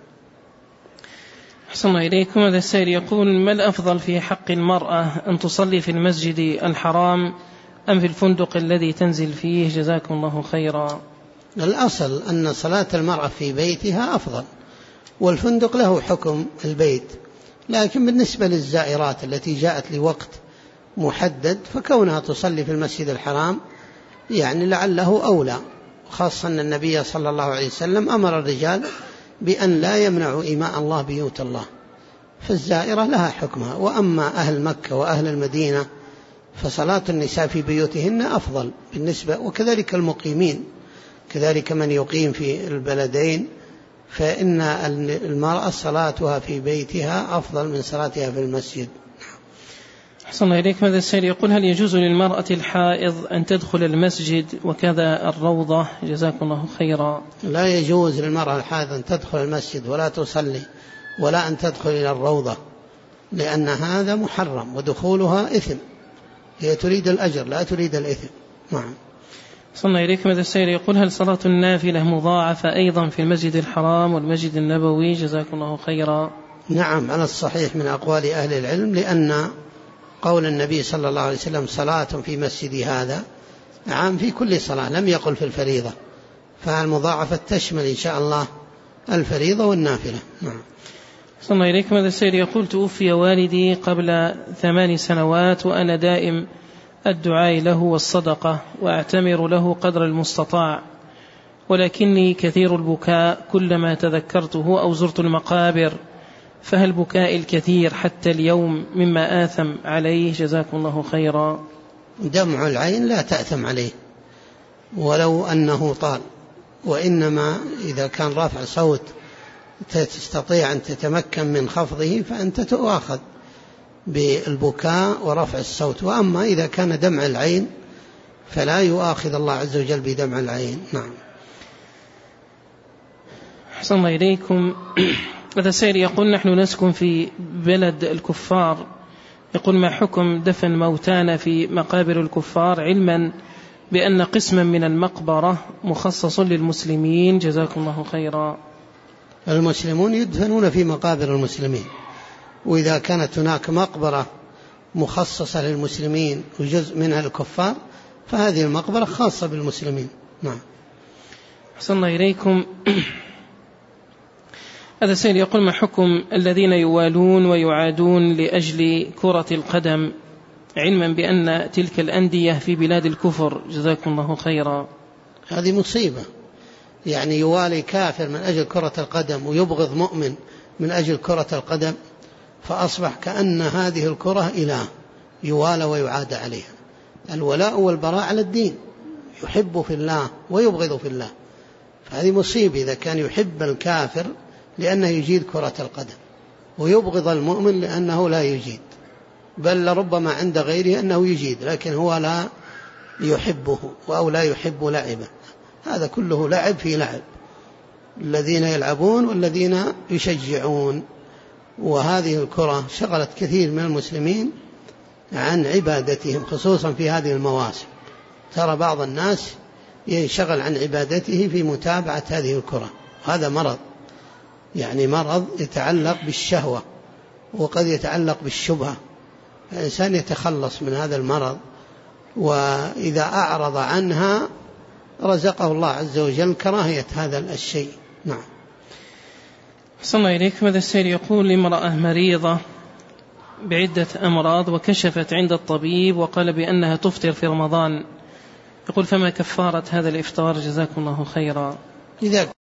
أحسن الله إليكم. هذا السائل يقول: ما الأفضل في حق المرأة أن تصلي في المسجد الحرام أم في الفندق الذي تنزل فيه؟ جزاكم الله خيرا. الأصل أن صلاة المرأة في بيتها أفضل، والفندق له حكم البيت، لكن بالنسبة للزائرات التي جاءت لوقت محدد فكونها تصلي في المسجد الحرام يعني لعله أولى، خاصة أن النبي صلى الله عليه وسلم أمر الرجال بأن لا يمنعوا إماء الله بيوت الله، فالزائرة لها حكمها. وأما أهل مكة وأهل المدينة فصلاة النساء في بيوتهن أفضل بالنسبة، وكذلك المقيمين، كذلك من يقيم في البلدين، فإن المرأة صلاتها في بيتها أفضل من صلاتها في المسجد. أحسن الله إليك. هذا السائل يقول: هل يجوز للمرأة الحائض أن تدخل المسجد وكذا الروضة؟ جزاكم الله خيرا. لا يجوز للمرأة الحائض أن تدخل المسجد ولا تصلي ولا أن تدخل إلى الروضة، لأن هذا محرم ودخولها إثم، هي تريد الأجر لا تريد الإثم. نعم. أحسن الله إليك. هذا السائل يقول: هل صلاة النافلة مضاعفة أيضا في المسجد الحرام والمسجد النبوي؟ جزاكم الله خيرا. نعم، على الصحيح من أقوال أهل العلم، لأن قول النبي صلى الله عليه وسلم صلاة في مسجد هذا عام في كل صلاة، لم يقل في الفريضة، فالمضاعفة تشمل إن شاء الله الفريضة والنافلة. نعم. أحسن الله إليكم. هذا السائل يقول: توفي والدي قبل 8 سنوات وأنا دائم الدعاء له والصدقة وأعتمر له قدر المستطاع، ولكني كثير البكاء كلما تذكرته أو زرت المقابر، فهل بكاء الكثير حتى اليوم مما آثم عليه؟ جزاكم الله خيرا. دمع العين لا تأثم عليه ولو أنه طال، وإنما إذا كان رافع صوت تستطيع أن تتمكن من خفضه فأنت تؤاخذ بالبكاء ورفع الصوت، وأما إذا كان دمع العين فلا يؤاخذ الله عز وجل بدمع العين. نعم. أحسن الله إليكم. هذا سائل يقول: نحن نسكن في بلد الكفار، يقول: ما حكم دفن موتانا في مقابر الكفار، علما بأن قسما من المقبرة مخصص للمسلمين؟ جزاكم الله خيرا. المسلمون يدفنون في مقابر المسلمين، وإذا كانت هناك مقبرة مخصصة للمسلمين وجزء منها الكفار فهذه المقبرة خاصة بالمسلمين. نعم. أحسن الله إليكم. هذا السائل يقول: ما حكم الذين يوالون ويعادون لأجل كرة القدم، علما بأن تلك الأندية في بلاد الكفر؟ جزاكم الله خيرا. هذه مصيبة، يعني يوالي كافر من أجل كرة القدم ويبغض مؤمن من أجل كرة القدم، فأصبح كأن هذه الكرة إله يوالى ويعاد عليها. الولاء والبراء على الدين، يحب في الله ويبغض في الله، فهذه مصيبة إذا كان يحب الكافر لأنه يجيد كرة القدم ويبغض المؤمن لأنه لا يجيد، بل لربما عند غيره أنه يجيد لكن هو لا يحبه أو لا يحب لعبه. هذا كله لعب في لعب، الذين يلعبون والذين يشجعون. وهذه الكرة شغلت كثير من المسلمين عن عبادتهم، خصوصا في هذه المواسم ترى بعض الناس ينشغل عن عبادته في متابعة هذه الكرة، هذا مرض، يعني مرض يتعلق بالشهوة وقد يتعلق بالشبهة، الإنسان يتخلص من هذا المرض، وإذا أعرض عنها رزقه الله عز وجل كراهية هذا الشيء. نعم. أحسن الله إليك. هذا السائل يقول: امرأة مريضة بعدة أمراض وكشفت عند الطبيب وقال بأنها تفطر في رمضان، يقول: فما كفارة هذا الإفطار؟ جزاكم الله خيرا.